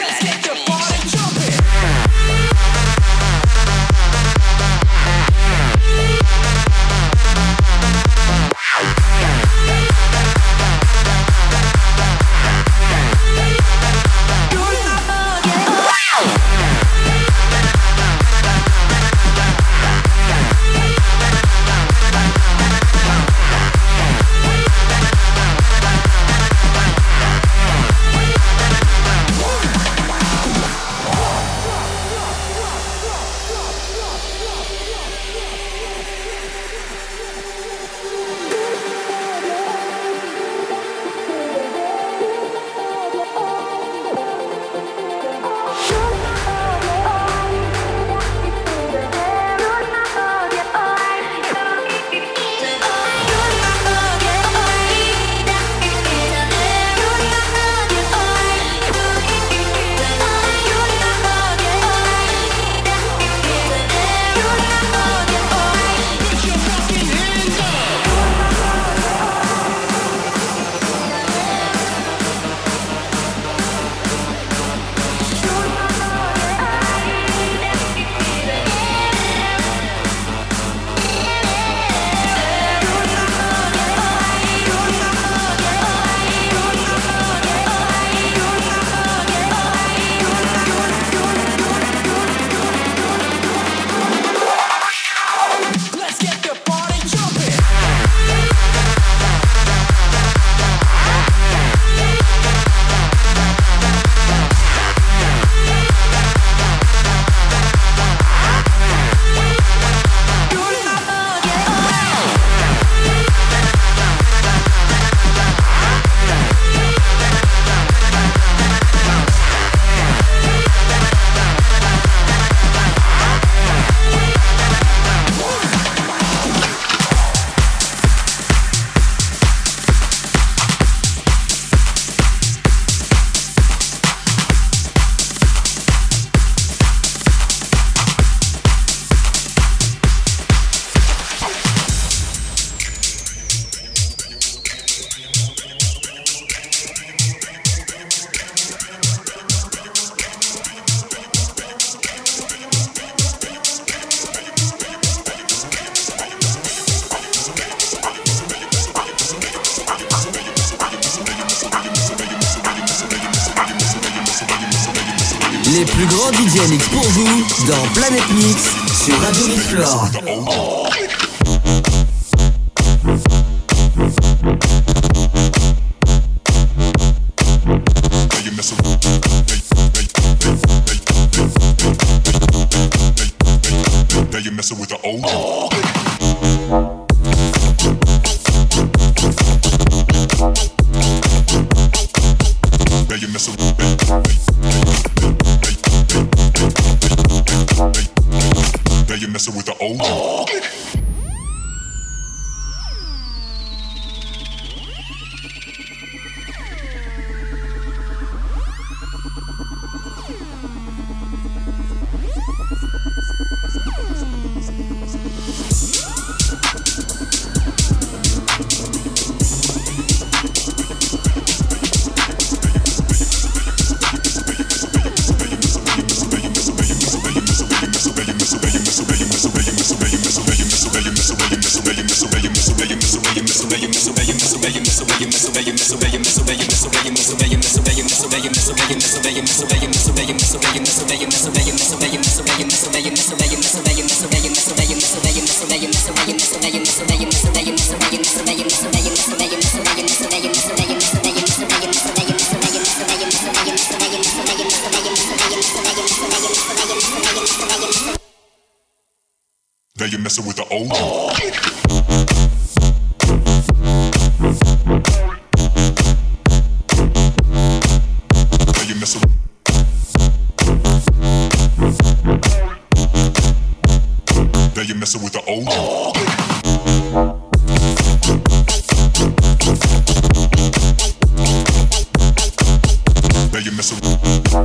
Les plus grands D J Mix pour vous dans Planet Mix sur Radio Mix Floor. Now you're messing with the old. Now you're messing with Now you're messing with the old. Now you're messing with the old. Now you're messing with Now you're messing with the old. Now you're messing with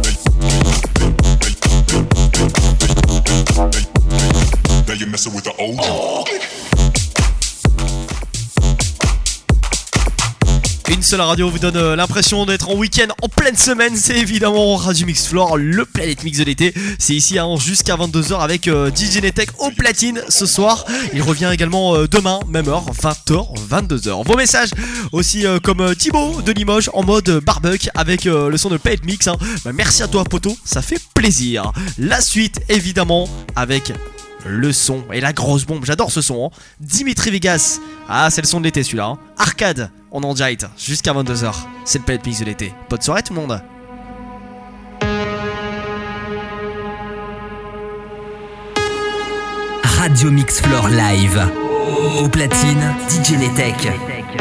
Now you're messing with the old. une seule radio vous donne euh, l'impression d'être en week-end, en pleine semaine. C'est évidemment Radio Mix Floor, le Planète Mix de l'été. C'est ici hein, jusqu'à vingt-deux heures avec euh, D J Netek au platine ce soir. Il revient également euh, demain, même heure, vingt heures, vingt-deux heures. Vos messages aussi euh, comme euh, Thibaut de Limoges en mode barbecue avec euh, le son de Planète Mix. Hein. Bah, merci à toi poto, ça fait plaisir. La suite évidemment avec le son et la grosse bombe, j'adore ce son hein. Dimitri Vegas, ah c'est le son de l'été celui-là hein. Arcade, on est en direct jusqu'à vingt-deux heures. C'est le Planète Mix de l'été. Bonne soirée tout le monde. Radio Mix Floor Live. Au platine, D J Netek.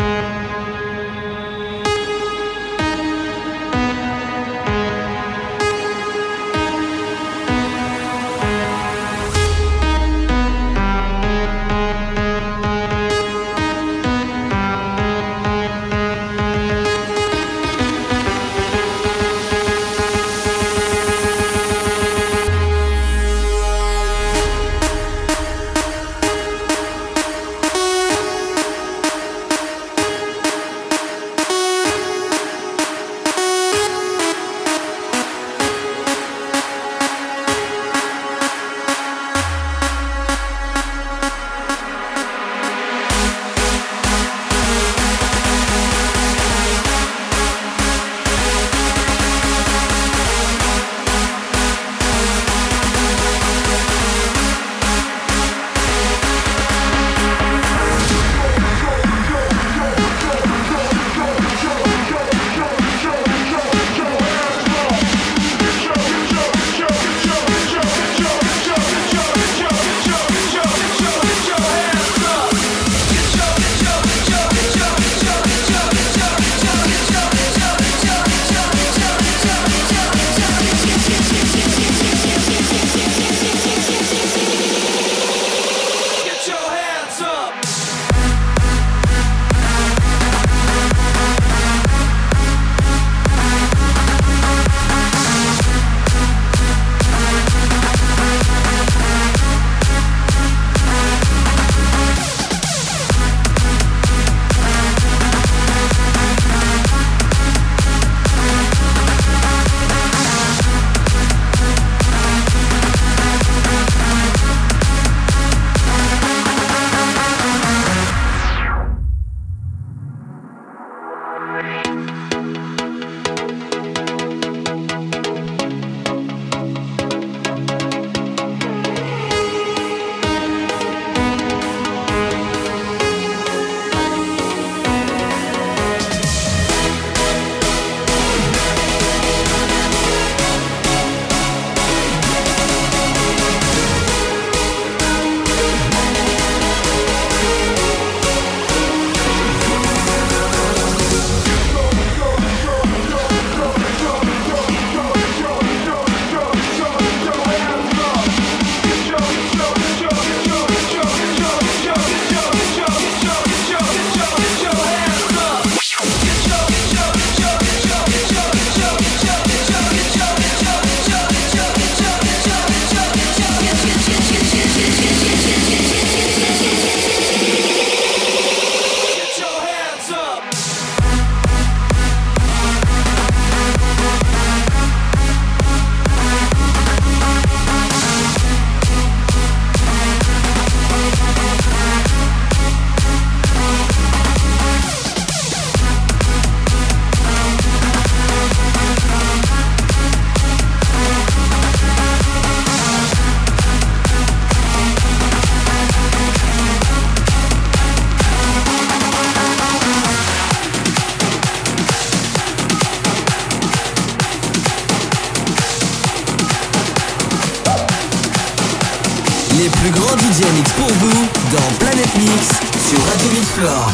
Les plus grands D J mix pour vous dans Planète Mix sur Radio Mix Floor.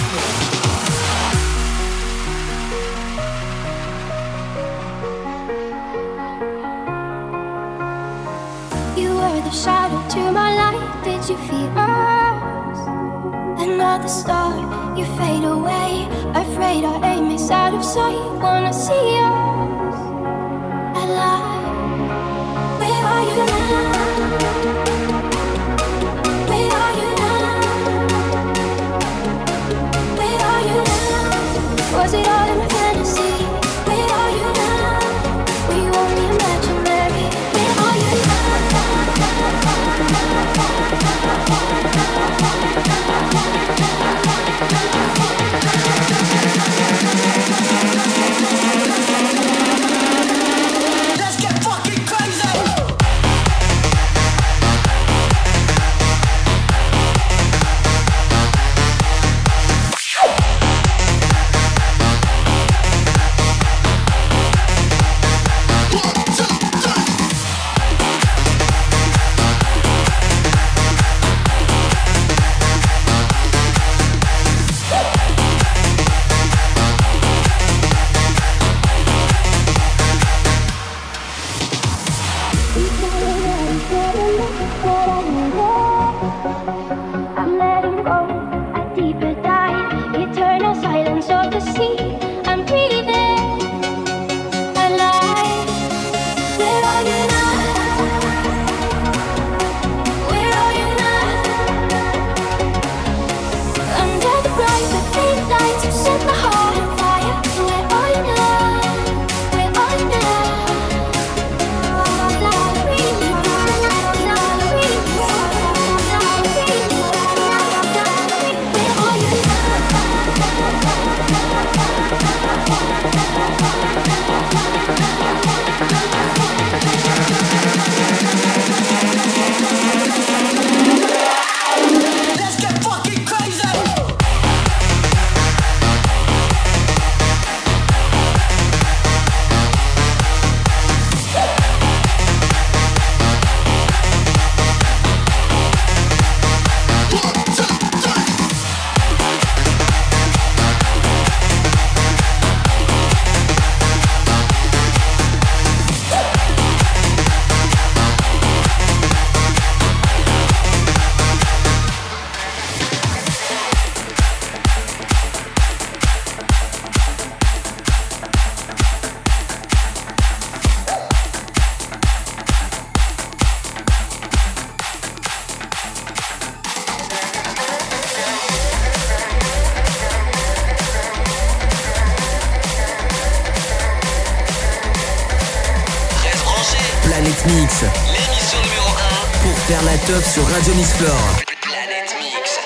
You were the shadow to my light. Did you feel us? Another star, you fade away. Afraid our aim is out of sight. Wanna see us alive. Where are you now? Where are you now? Where are you now? Was it all in my Mix. L'émission numéro un pour faire la teuf sur Radio Mix Floor. Planète Mix.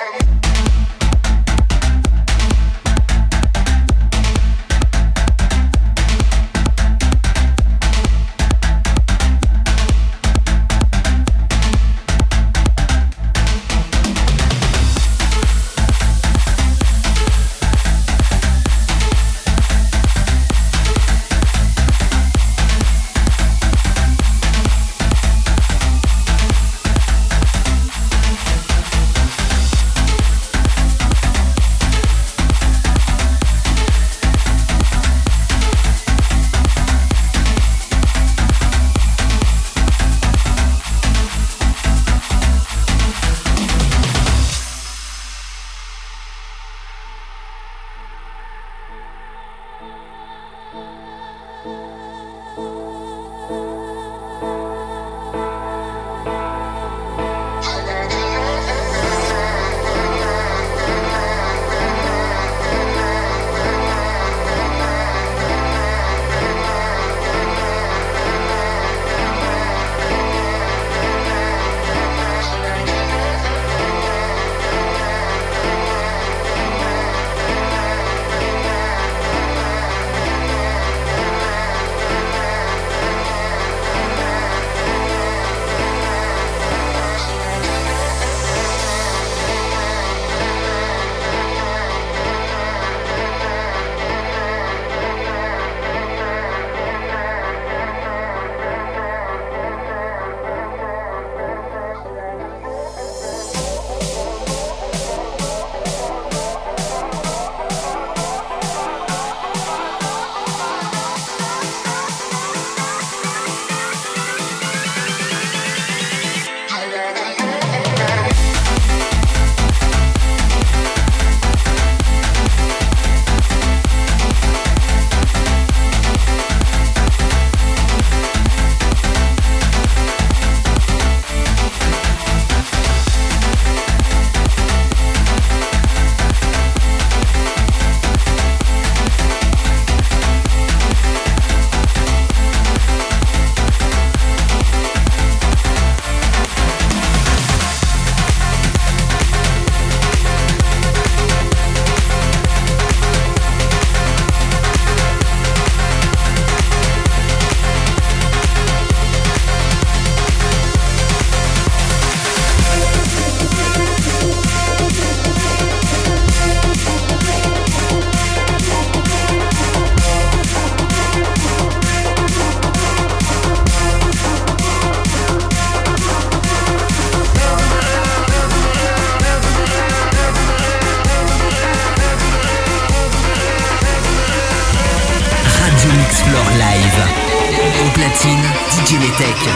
D J Netek.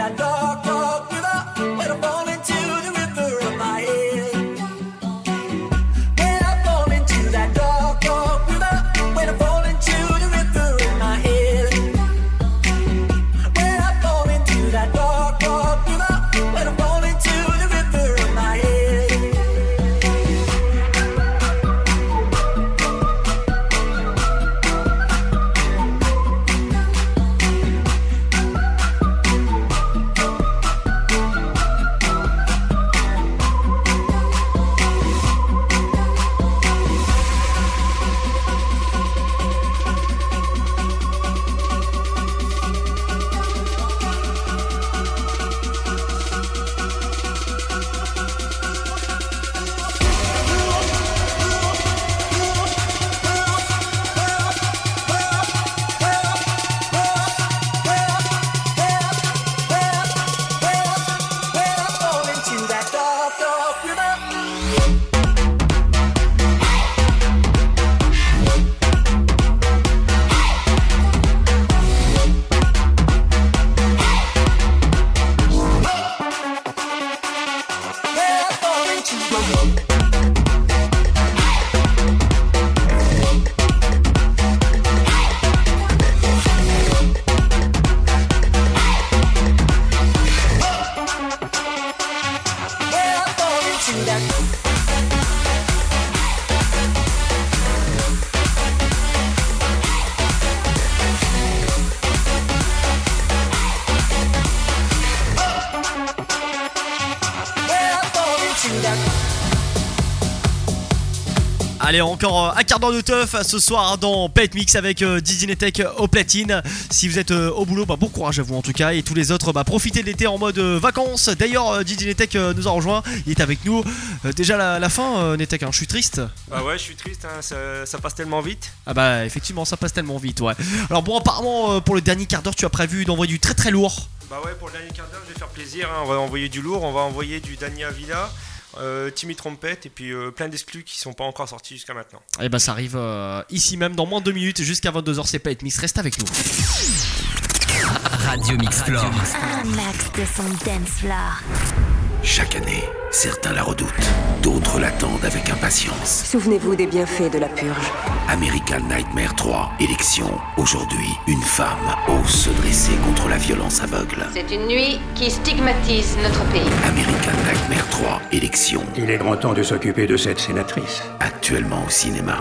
that dark, dark river, when I fall into the river of my head. When I fall into that dark, dark river, when I fall into the river of my head. When I fall into that dark, dark river, when I fall into the river of my head. Allez, encore un quart d'heure de teuf ce soir dans Play It Mix avec euh, Dizzy Netek au platine. Si vous êtes euh, au boulot, bah, bon courage à vous en tout cas. Et tous les autres, bah, profitez de l'été en mode euh, vacances. D'ailleurs, euh, Dizzy Netek euh, nous a rejoint, il est avec nous. Euh, déjà la, la fin, euh, Netek, hein, je suis triste. Bah ouais, je suis triste, hein, ça, ça passe tellement vite. Ah bah effectivement, ça passe tellement vite, ouais. Alors bon, apparemment, euh, pour le dernier quart d'heure, tu as prévu d'envoyer du très très lourd. Bah ouais, pour le dernier quart d'heure, je vais faire plaisir, hein. On va envoyer du lourd, on va envoyer du Danny Avila. Euh, Timmy Trompette et puis euh, plein d'exclus qui sont pas encore sortis jusqu'à maintenant. Et bah ça arrive euh, ici même dans moins de deux minutes jusqu'à vingt-deux heures. C'est Play It Mix, reste avec nous. Radio Mix Floor. Un max de son dance floor. Chaque année, certains la redoutent, d'autres l'attendent avec impatience. Souvenez-vous des bienfaits de la purge. American Nightmare trois, élection. Aujourd'hui, une femme ose se dresser contre la violence aveugle. C'est une nuit qui stigmatise notre pays. American Nightmare trois, élection. Il est grand temps de s'occuper de cette sénatrice. Actuellement au cinéma.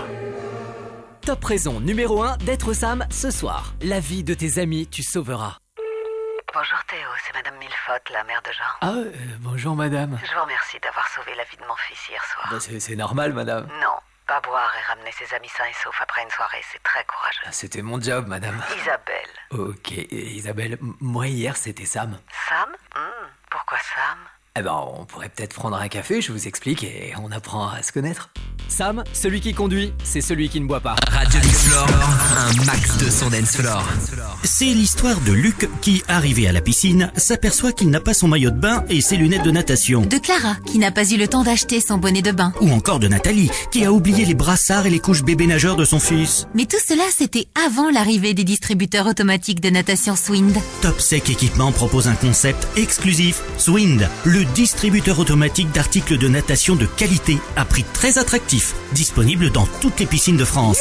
Top raison numéro un d'être Sam ce soir. La vie de tes amis, tu sauveras. Bonjour Théo, c'est Madame Millefotte, la mère de Jean. Ah, euh, bonjour madame. Je vous remercie d'avoir sauvé la vie de mon fils hier soir. Bah, c'est, c'est normal madame. Non, pas boire et ramener ses amis sains et saufs après une soirée, c'est très courageux. Ah, c'était mon job madame. Isabelle. Ok, Isabelle, m- moi hier c'était Sam. Sam Hmm, Pourquoi Sam Eh ben, on pourrait peut-être prendre un café, je vous explique, et on apprend à se connaître. Sam, celui qui conduit, c'est celui qui ne boit pas. Radio Mix Floor, un max de son dance floor. C'est l'histoire de Luc qui, arrivé à la piscine, s'aperçoit qu'il n'a pas son maillot de bain et ses lunettes de natation. De Clara, qui n'a pas eu le temps d'acheter son bonnet de bain. Ou encore de Nathalie, qui a oublié les brassards et les couches bébé nageurs de son fils. Mais tout cela, c'était avant l'arrivée des distributeurs automatiques de natation Swind. Top Sec Équipement propose un concept exclusif, Swind, le distributeur automatique d'articles de natation de qualité à prix très attractif, disponible dans toutes les piscines de France.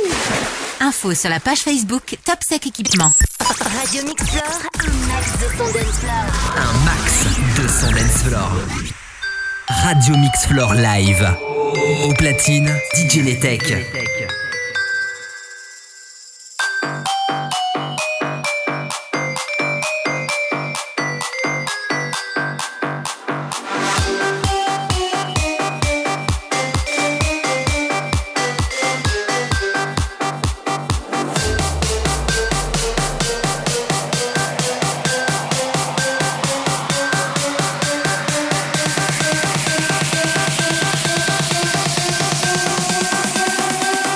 Info sur la page Facebook Top Sec Équipement. Radio Mix Floor, un max de son dance floor. Un max de son dance floor. Radio Mix Floor Live. Au platine, D J Netek. We'll be right back.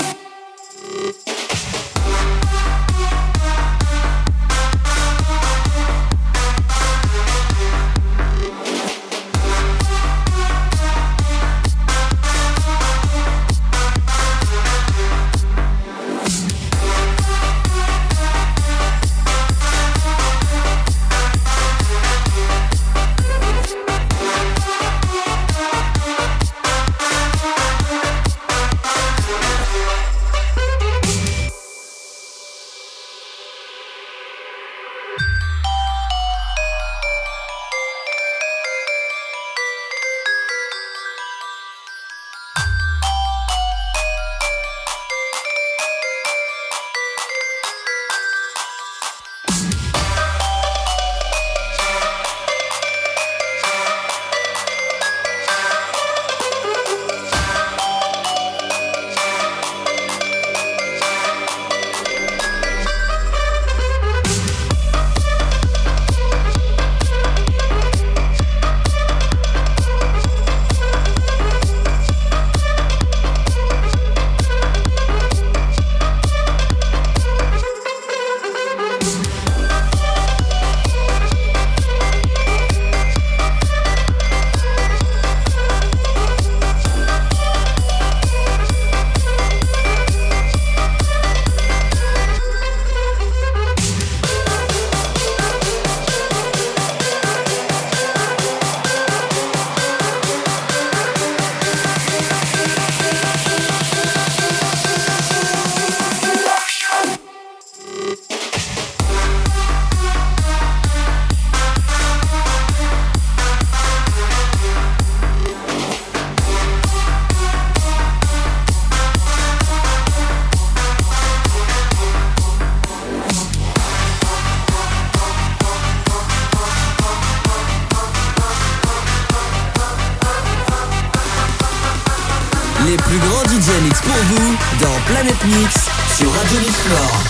Les plus grands D J mix pour vous dans Planète Mix sur Radio Mix Floor.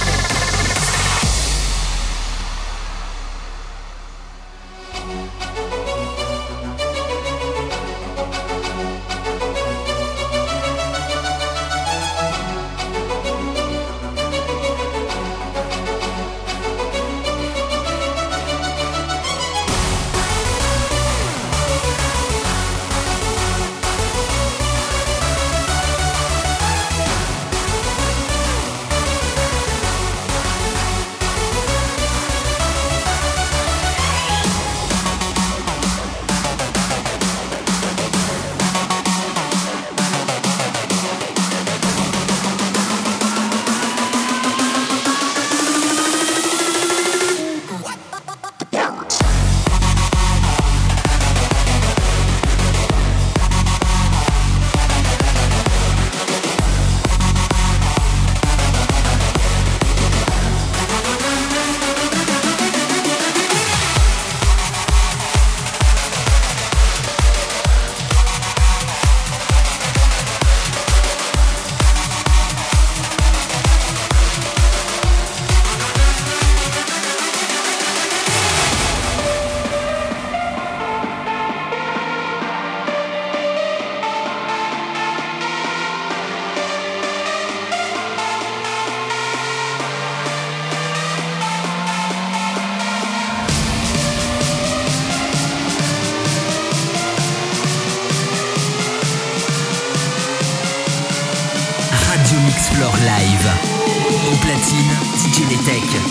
Floor Live. Au platine, D J Netek.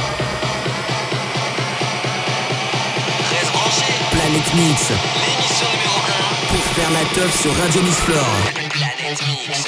Mix. L'émission faire la teuf sur Radio Mix Floor. Planète Mix.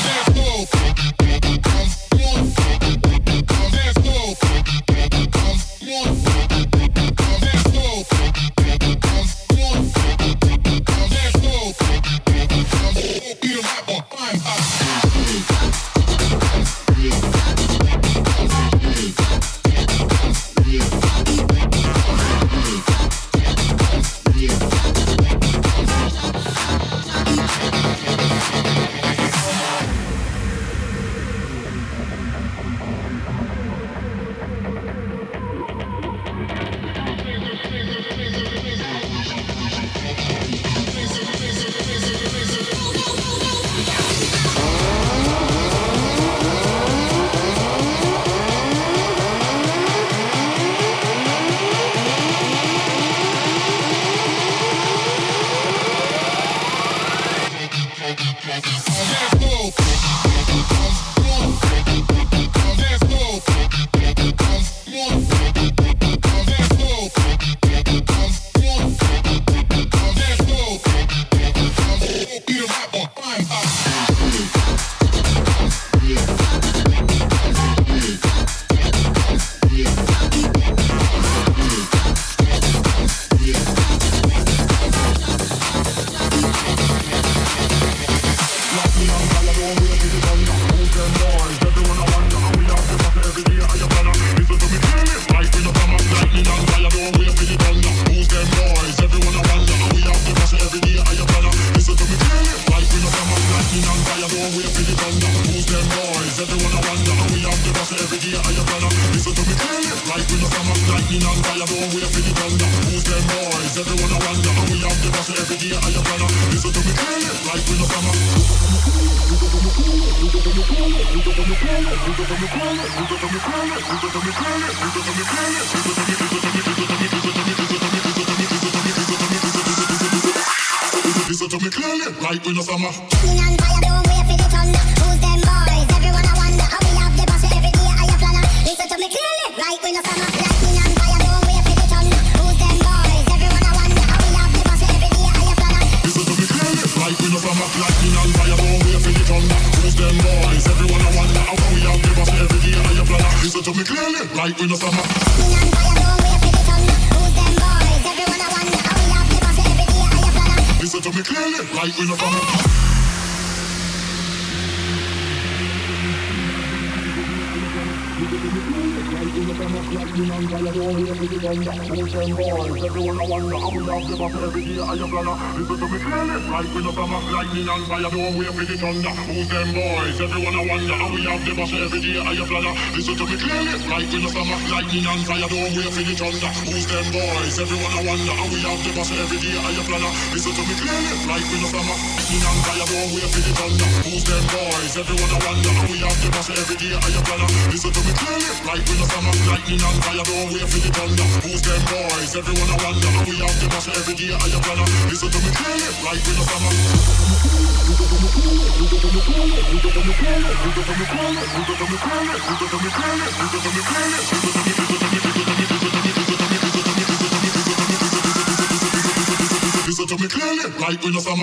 Listen to me clearly, like in the summer.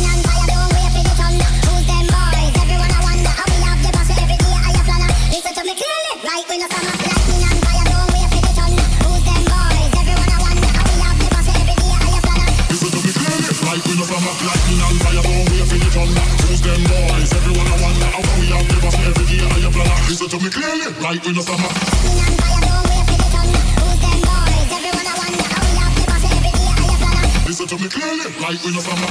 Listen to me clearly, like in the summer. Listen to me clearly, like in the summer.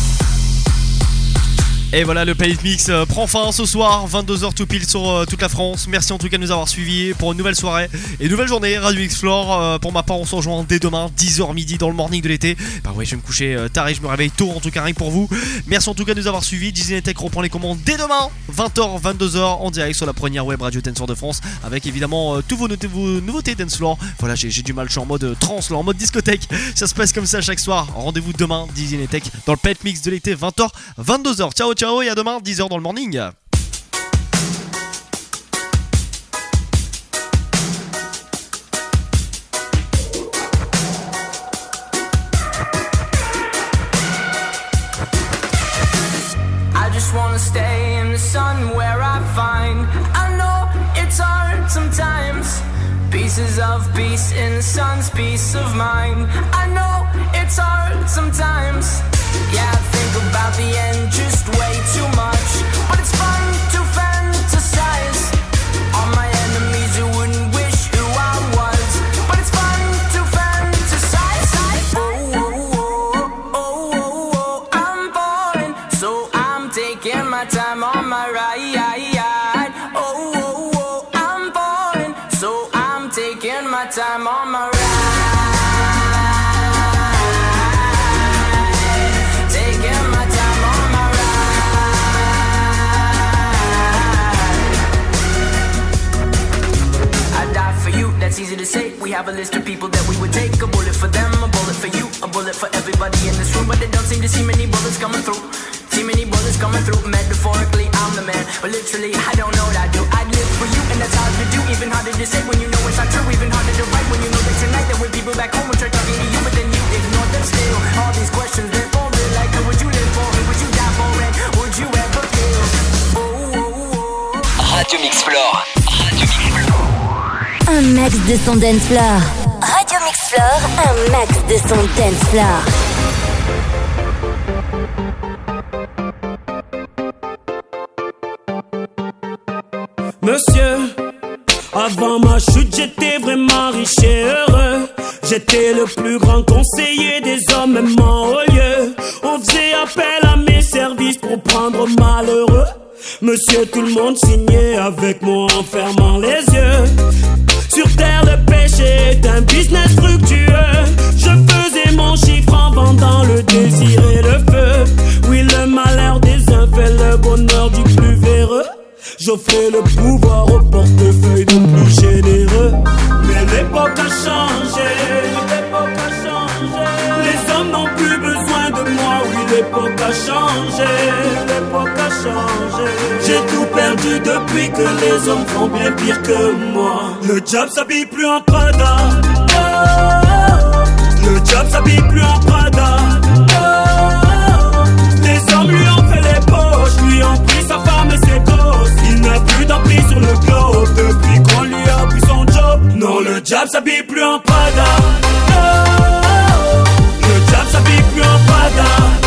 Et voilà, le Planet Mix euh, prend fin ce soir, vingt-deux heures tout pile sur euh, toute la France. Merci en tout cas de nous avoir suivis pour une nouvelle soirée et une nouvelle journée Radio Mix Floor. Euh, pour ma part, on se rejoint dès demain, dix heures midi dans le morning de l'été. Bah ouais, je vais me coucher euh, tard et je me réveille tôt, en tout cas rien que pour vous. Merci en tout cas de nous avoir suivis. Disney Tech reprend les commandes dès demain, vingt heures, vingt-deux heures en direct sur la première web radio Dance Floor de France, avec évidemment euh, tous vos, not- vos nouveautés Dance Floor. Voilà, j'ai, j'ai du mal, je suis en mode euh, trance, là, en mode discothèque. Ça se passe comme ça chaque soir. Rendez-vous demain, Disney Tech, dans le Planet Mix de l'été, vingt heures, vingt-deux heures. Ciao, ciao et à demain, dix heures dans le morning. pieces of peace in the sun's peace of mind. I know it's hard sometimes. Yeah, I think about the end just way too much, but it's fun to fantasize. All my enemies who wouldn't wish who I was, but it's fun to fantasize. Oh, oh, oh, oh, oh, oh, I'm falling, so I'm taking my time on my ride. Oh, oh, oh, I'm falling, so I'm taking my time on my ride. That's easy to say. We have a list of people that we would take. A bullet for them, a bullet for you, a bullet for everybody in this room. But they don't seem to see many bullets coming through. See many bullets coming through. Metaphorically, I'm the man, but literally, I don't know what I do. I'd live for you, and that's hard to do. Even harder to say when you know it's not true. Even harder to write when you know that tonight there were people back home who tried talking to you, but then you ignore them still. All these questions, they're for real. Like, who would you live for? Who would you die for? And would you ever kill? Oh, oh, oh. Radio Mix Floor. Radio Mix Floor. Un max de son dance floor. Radio Mix Floor, un max de son dance floor. Monsieur, avant ma chute, j'étais vraiment riche et heureux. J'étais le plus grand conseiller des hommes, même en haut lieu. On faisait appel à mes services pour prendre malheureux. Monsieur, tout le monde signait avec moi en fermant les yeux. Sur terre, le péché est un business fructueux. Je faisais mon chiffre en vendant le désir et le feu. Oui, le malheur des uns fait le bonheur du plus véreux. J'offrais le pouvoir au portefeuille de plus généreux. Mais l'époque a changé, l'époque a changé. Les hommes n'ont plus besoin de moi, oui, l'époque a changé, l'époque a changé. J'ai tout perdu depuis que les hommes font bien pire que moi. Le diable s'habille plus en Prada, oh, le diable s'habille plus en Prada, oh, les hommes lui ont fait les poches, lui ont pris sa femme et ses gosses. Il n'a plus d'emprise sur le globe depuis qu'on lui a pris son job. Non, le diable s'habille plus en Prada, oh, le diable s'habille plus en Prada,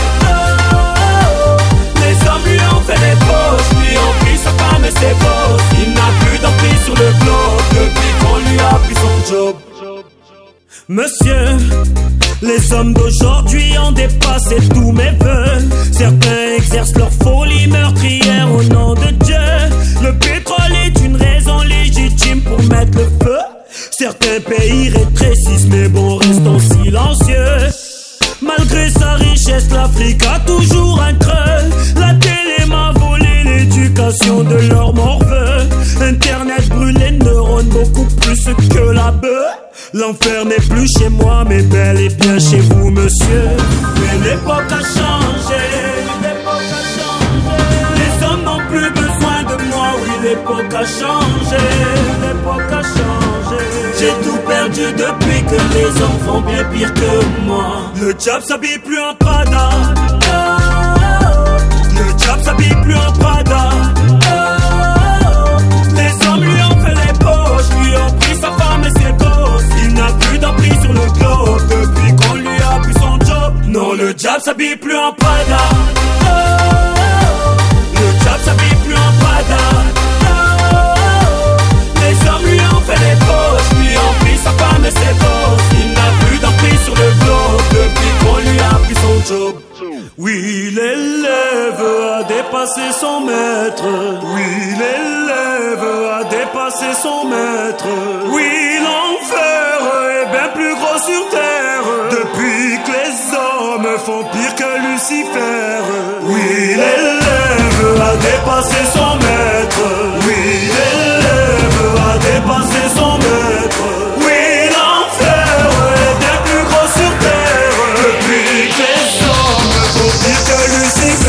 oh, les hommes lui ont fait les poches, lui ont pris sa femme et ses gosses. Il n'a plus d'emprise sur le globe depuis qu'on lui a pris son job. Monsieur, les hommes d'aujourd'hui ont dépassé tous mes vœux. Certains exercent leur folie meurtrière au nom de Dieu. Le pétrole est une raison légitime pour mettre le feu. Certains pays rétrécissent, mais bon, restons silencieux. Malgré sa richesse, l'Afrique a toujours un creux. La télé m'a volé l'éducation de leur morveux. Internet brûle les neurones beaucoup plus que la bœuf. L'enfer n'est plus chez moi, mais bel et bien chez vous, monsieur. Mais l'époque a changé, l'époque a changé. Les hommes n'ont plus besoin de moi, oui, l'époque a changé, l'époque a changé. J'ai tout perdu depuis que les hommes font bien pire que moi. Le diable s'habille plus en Prada, oh, le diable s'habille plus en Prada, oh, les hommes lui ont fait les poches, lui ont pris sa femme et ses gosses. Il n'a plus d'emprise sur le globe depuis qu'on lui a pris son job. Non, le diable s'habille plus en Prada, oh, le diable s'habille plus en Prada, oh, les hommes lui ont fait les poches, lui ont pris sa femme et ses gosses. Il n'a plus d'emprise sur le globe depuis qu'on lui a pris son job. Oui, l'élève a dépassé son maître. Oui, l'élève a dépassé son maître. Oui, l'enfer est bien plus gros sur terre depuis que les hommes font pire que Lucifer. Oui, l'élève a dépassé son maître. Oui, l'élève a dépassé son maître. Oui, l'enfer est bien plus gros sur terre depuis que les hommes font pire que Lucifer.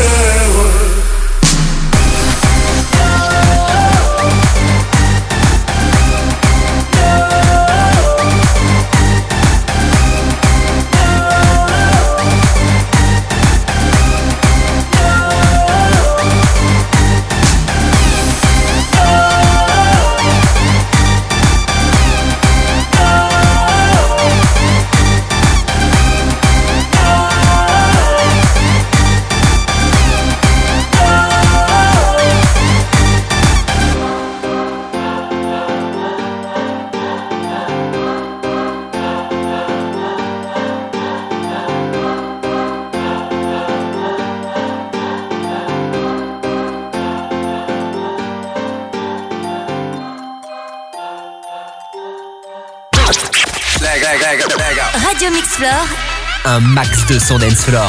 Radio Mix Floor. Un max de son dance floor.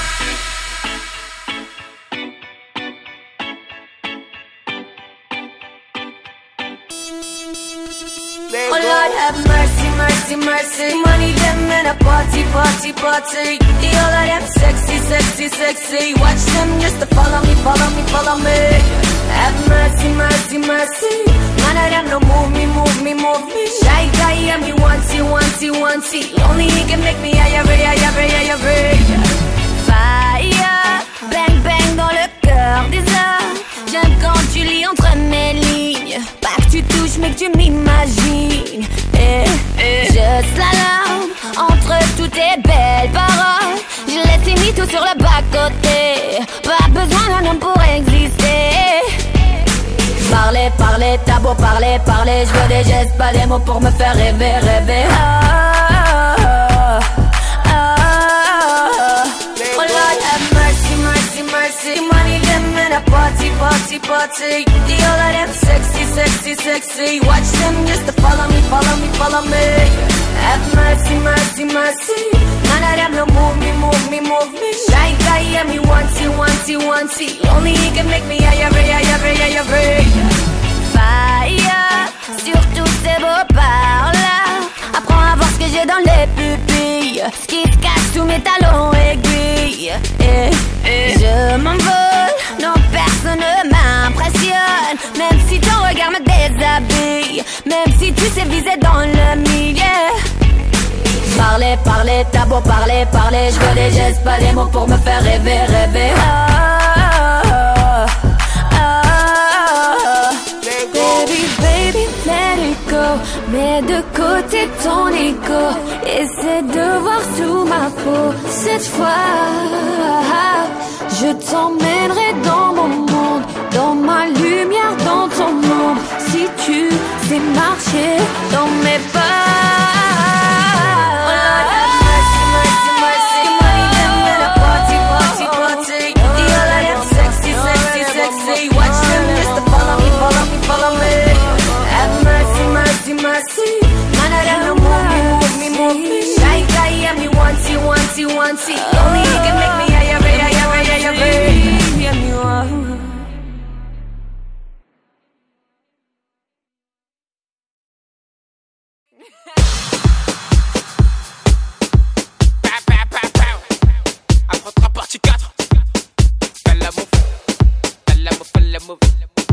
Oh Lord have mercy, mercy, mercy. Money them in a party, party, party. The all of them sexy, sexy, sexy. Watch them just to follow me, follow me, follow me. Have mercy, mercy, mercy. None of them no move me, move me, move me. Shy guy, yeah, me once, once, once. Only he can make me higher, higher, higher, higher. Fire, bang, bang dans le cœur des heures. J'aime quand tu lis entre mes lignes. Pas que tu touches mais que tu m'imagines. Et je slalom entre toutes tes belles paroles. Je laisse mis tout sur le bas-côté. Pas besoin d'un homme pour exister. Parler, parler, t'as beau parler, parler. Je veux des gestes, pas des mots pour me faire rêver, rêver. Ah, ah, ah, ah. Oh Lord have mercy, mercy, mercy. Money them in a party, party, party. The all of them sexy, sexy, sexy. Watch them just to follow me, follow me, follow me. Have mercy, mercy, mercy. None of them no move me, move me, move me. Shy guy, yeah, me once, once, once. Only he can make me higher, higher, higher, higher. Fire sur tous ces beaux parts-là. Apprends à voir ce que j'ai dans les pupilles. Ce qui se cache sous mes talons aiguilles. Et, et je m'envole, non personne ne m'impressionne. Même si ton regard me déshabille. Même si tu sais viser dans le milieu. Parler, parler, t'as beau parler, parler. Je veux des gestes, pas des mots pour me faire rêver, rêver. Ah, ah, ah, ah. Baby, baby, let it go. Mets de côté ton ego. Essaie de voir sous ma peau. Cette fois, je t'emmènerai dans mon monde. Dans ma lumière, dans ton ombre. Si tu sais marcher dans mes pas. Mercy, none of them no move me, move me, move me. Shy guy, yeah, me once, once, once. Only he can make me higher, higher, higher, higher. Yeah, me want. Affrontera partie quatre. Fais la move, fais la move, fais la move.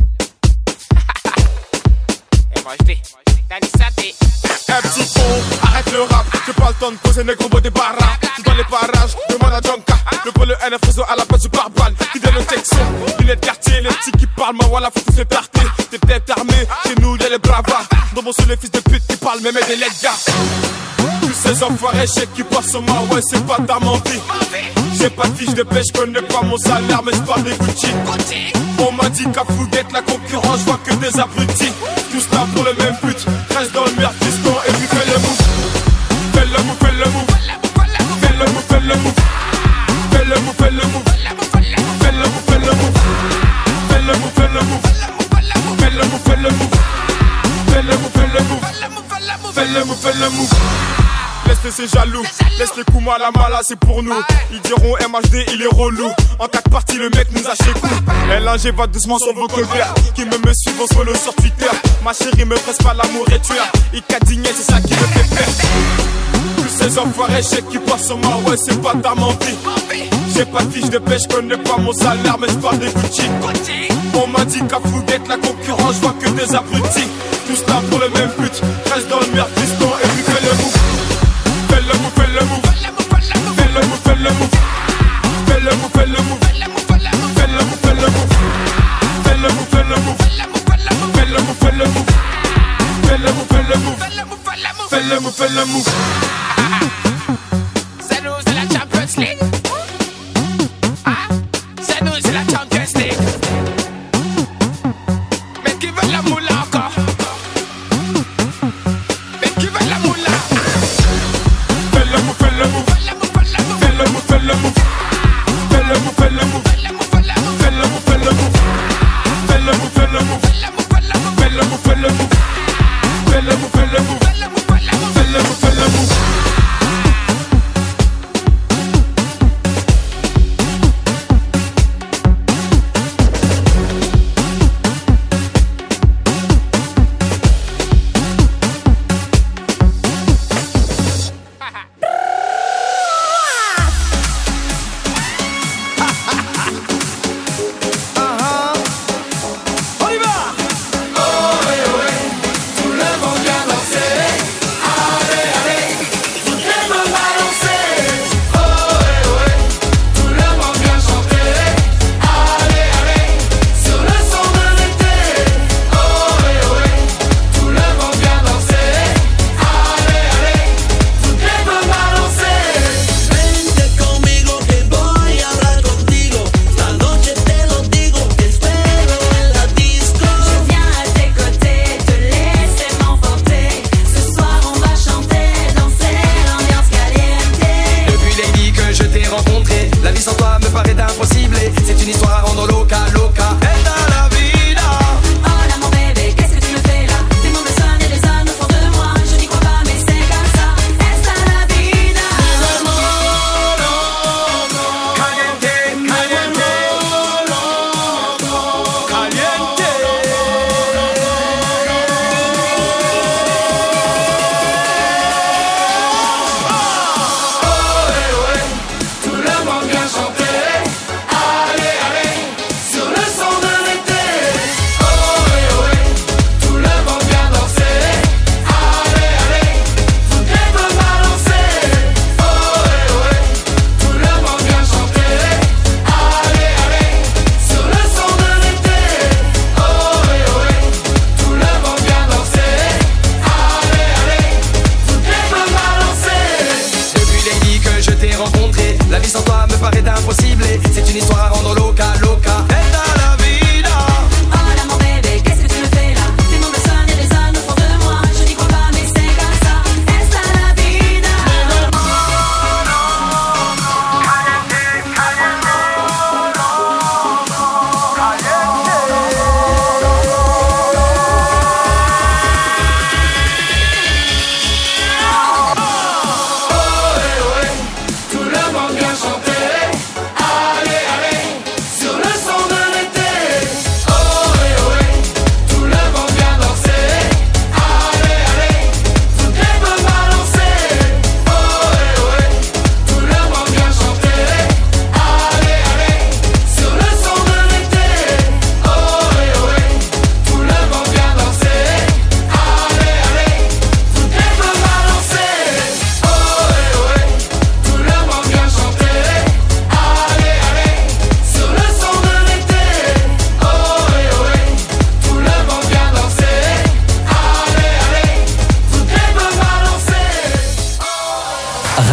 Et moi je dis. Un petit con, arrête le rap. J'ai pas le temps de poser négro beau des barras. Tu dans les parages, demande à Jonka. Le pôle N F réseau à la base du barbal. Qui donne le texte, lunettes quartier. Les petits qui parlent, ma voilà, faut tous les tarter. T'es peut-être armé, chez nous y'a les bravas. Dans mon sous les fils de pute qui parlent, même des lettres gars. Tous ces enfoirés, chèques qui passent sur ma ouais, c'est pas ta mentie. J'ai pas de fiche de pêche, j'connais pas mon salaire, mais j'parle des Gucci. On m'a dit qu'à Fouguette, la concurrence, j'vois que des abrutis. Tous là pour le même but, reste dans le merde, fiston, et puis fais le move. Fais le move, fais le move. Fais le move, fais le move. Fais le move, fais le move. Fais le move, fais le move. Fais le move, fais le move. Fais le move, fais le move. Fais le move, fais le move. Fais le move, fais le move. Laisse-les c'est jaloux, laisse les coups mal à mala, c'est pour nous. Ils diront M H D, il est relou. En quatre parties, le mec nous a chez coup. L un G va doucement sur le vocabulaire. Qui me me suit, on se follow sur Twitter. Ma chérie me presse pas l'amour et tueur. Il cadigné, c'est ça qui me fait peur. Tous ces enfoirés, chèques qui passent sur moi, ouais, c'est pas ta mentie. J'ai pas de fiche de pêche, j'connais pas mon salaire, mais j'parle des Gucci. On m'a dit qu'à Fouguette, la concurrence, j'vois que des abrutis. Tous là pour le même but, reste dans le merde, fiston, et puis fais le move. Fais le move, fais le move. Fais le move, fais le move. Fais le move, fais le move. Fais le move, fais le move. Fais le move, fais le move. Fais le move, fais le move. Fais le move, fais le move. Fais le move, fais le move. C'est nous, c'est la Champions League. C'est nous, c'est la Champions League. Mais qui veut la moula encore? Mais qui veut la moula? Fais le move, fais le move. Fais le move, fais le move. Fais le move, fais le move. Fais le move, fais le move. Fais le move, fais le move. Fais le move, fais le move. Fais le move, fais le move. Fais le move, fais le move.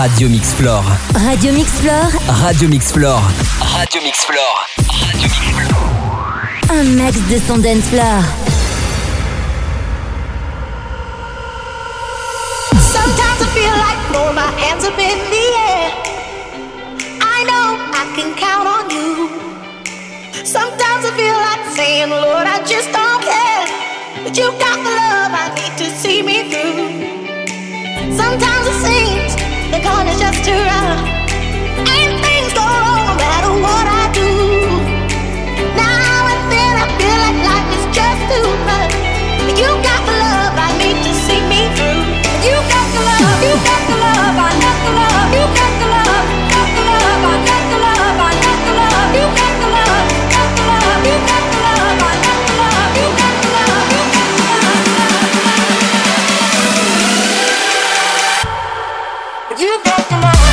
Radio Mixflore. Radio Mixflore. Radio Mixflore. Radio Mixflore. Radio Mixflore. Un max de son dance floor. Sometimes I feel like throwing my hands up in the air. I know I can count on you. Sometimes I feel like saying, Lord, I just don't care. But you got the love I need to see me through. Sometimes it seems the going is just too rough, and things go wrong no matter what I do. Now and then I feel like life is just too much. But you got the love I need to see me through. You got the love, you got the love, I got the love. You got the love, got the love, I got the love, I got the love. You got the love, got the love, you got the love, I got the love. You got the love, you got the love. You got the love.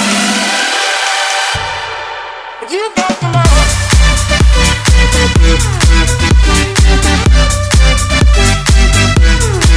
You got the love.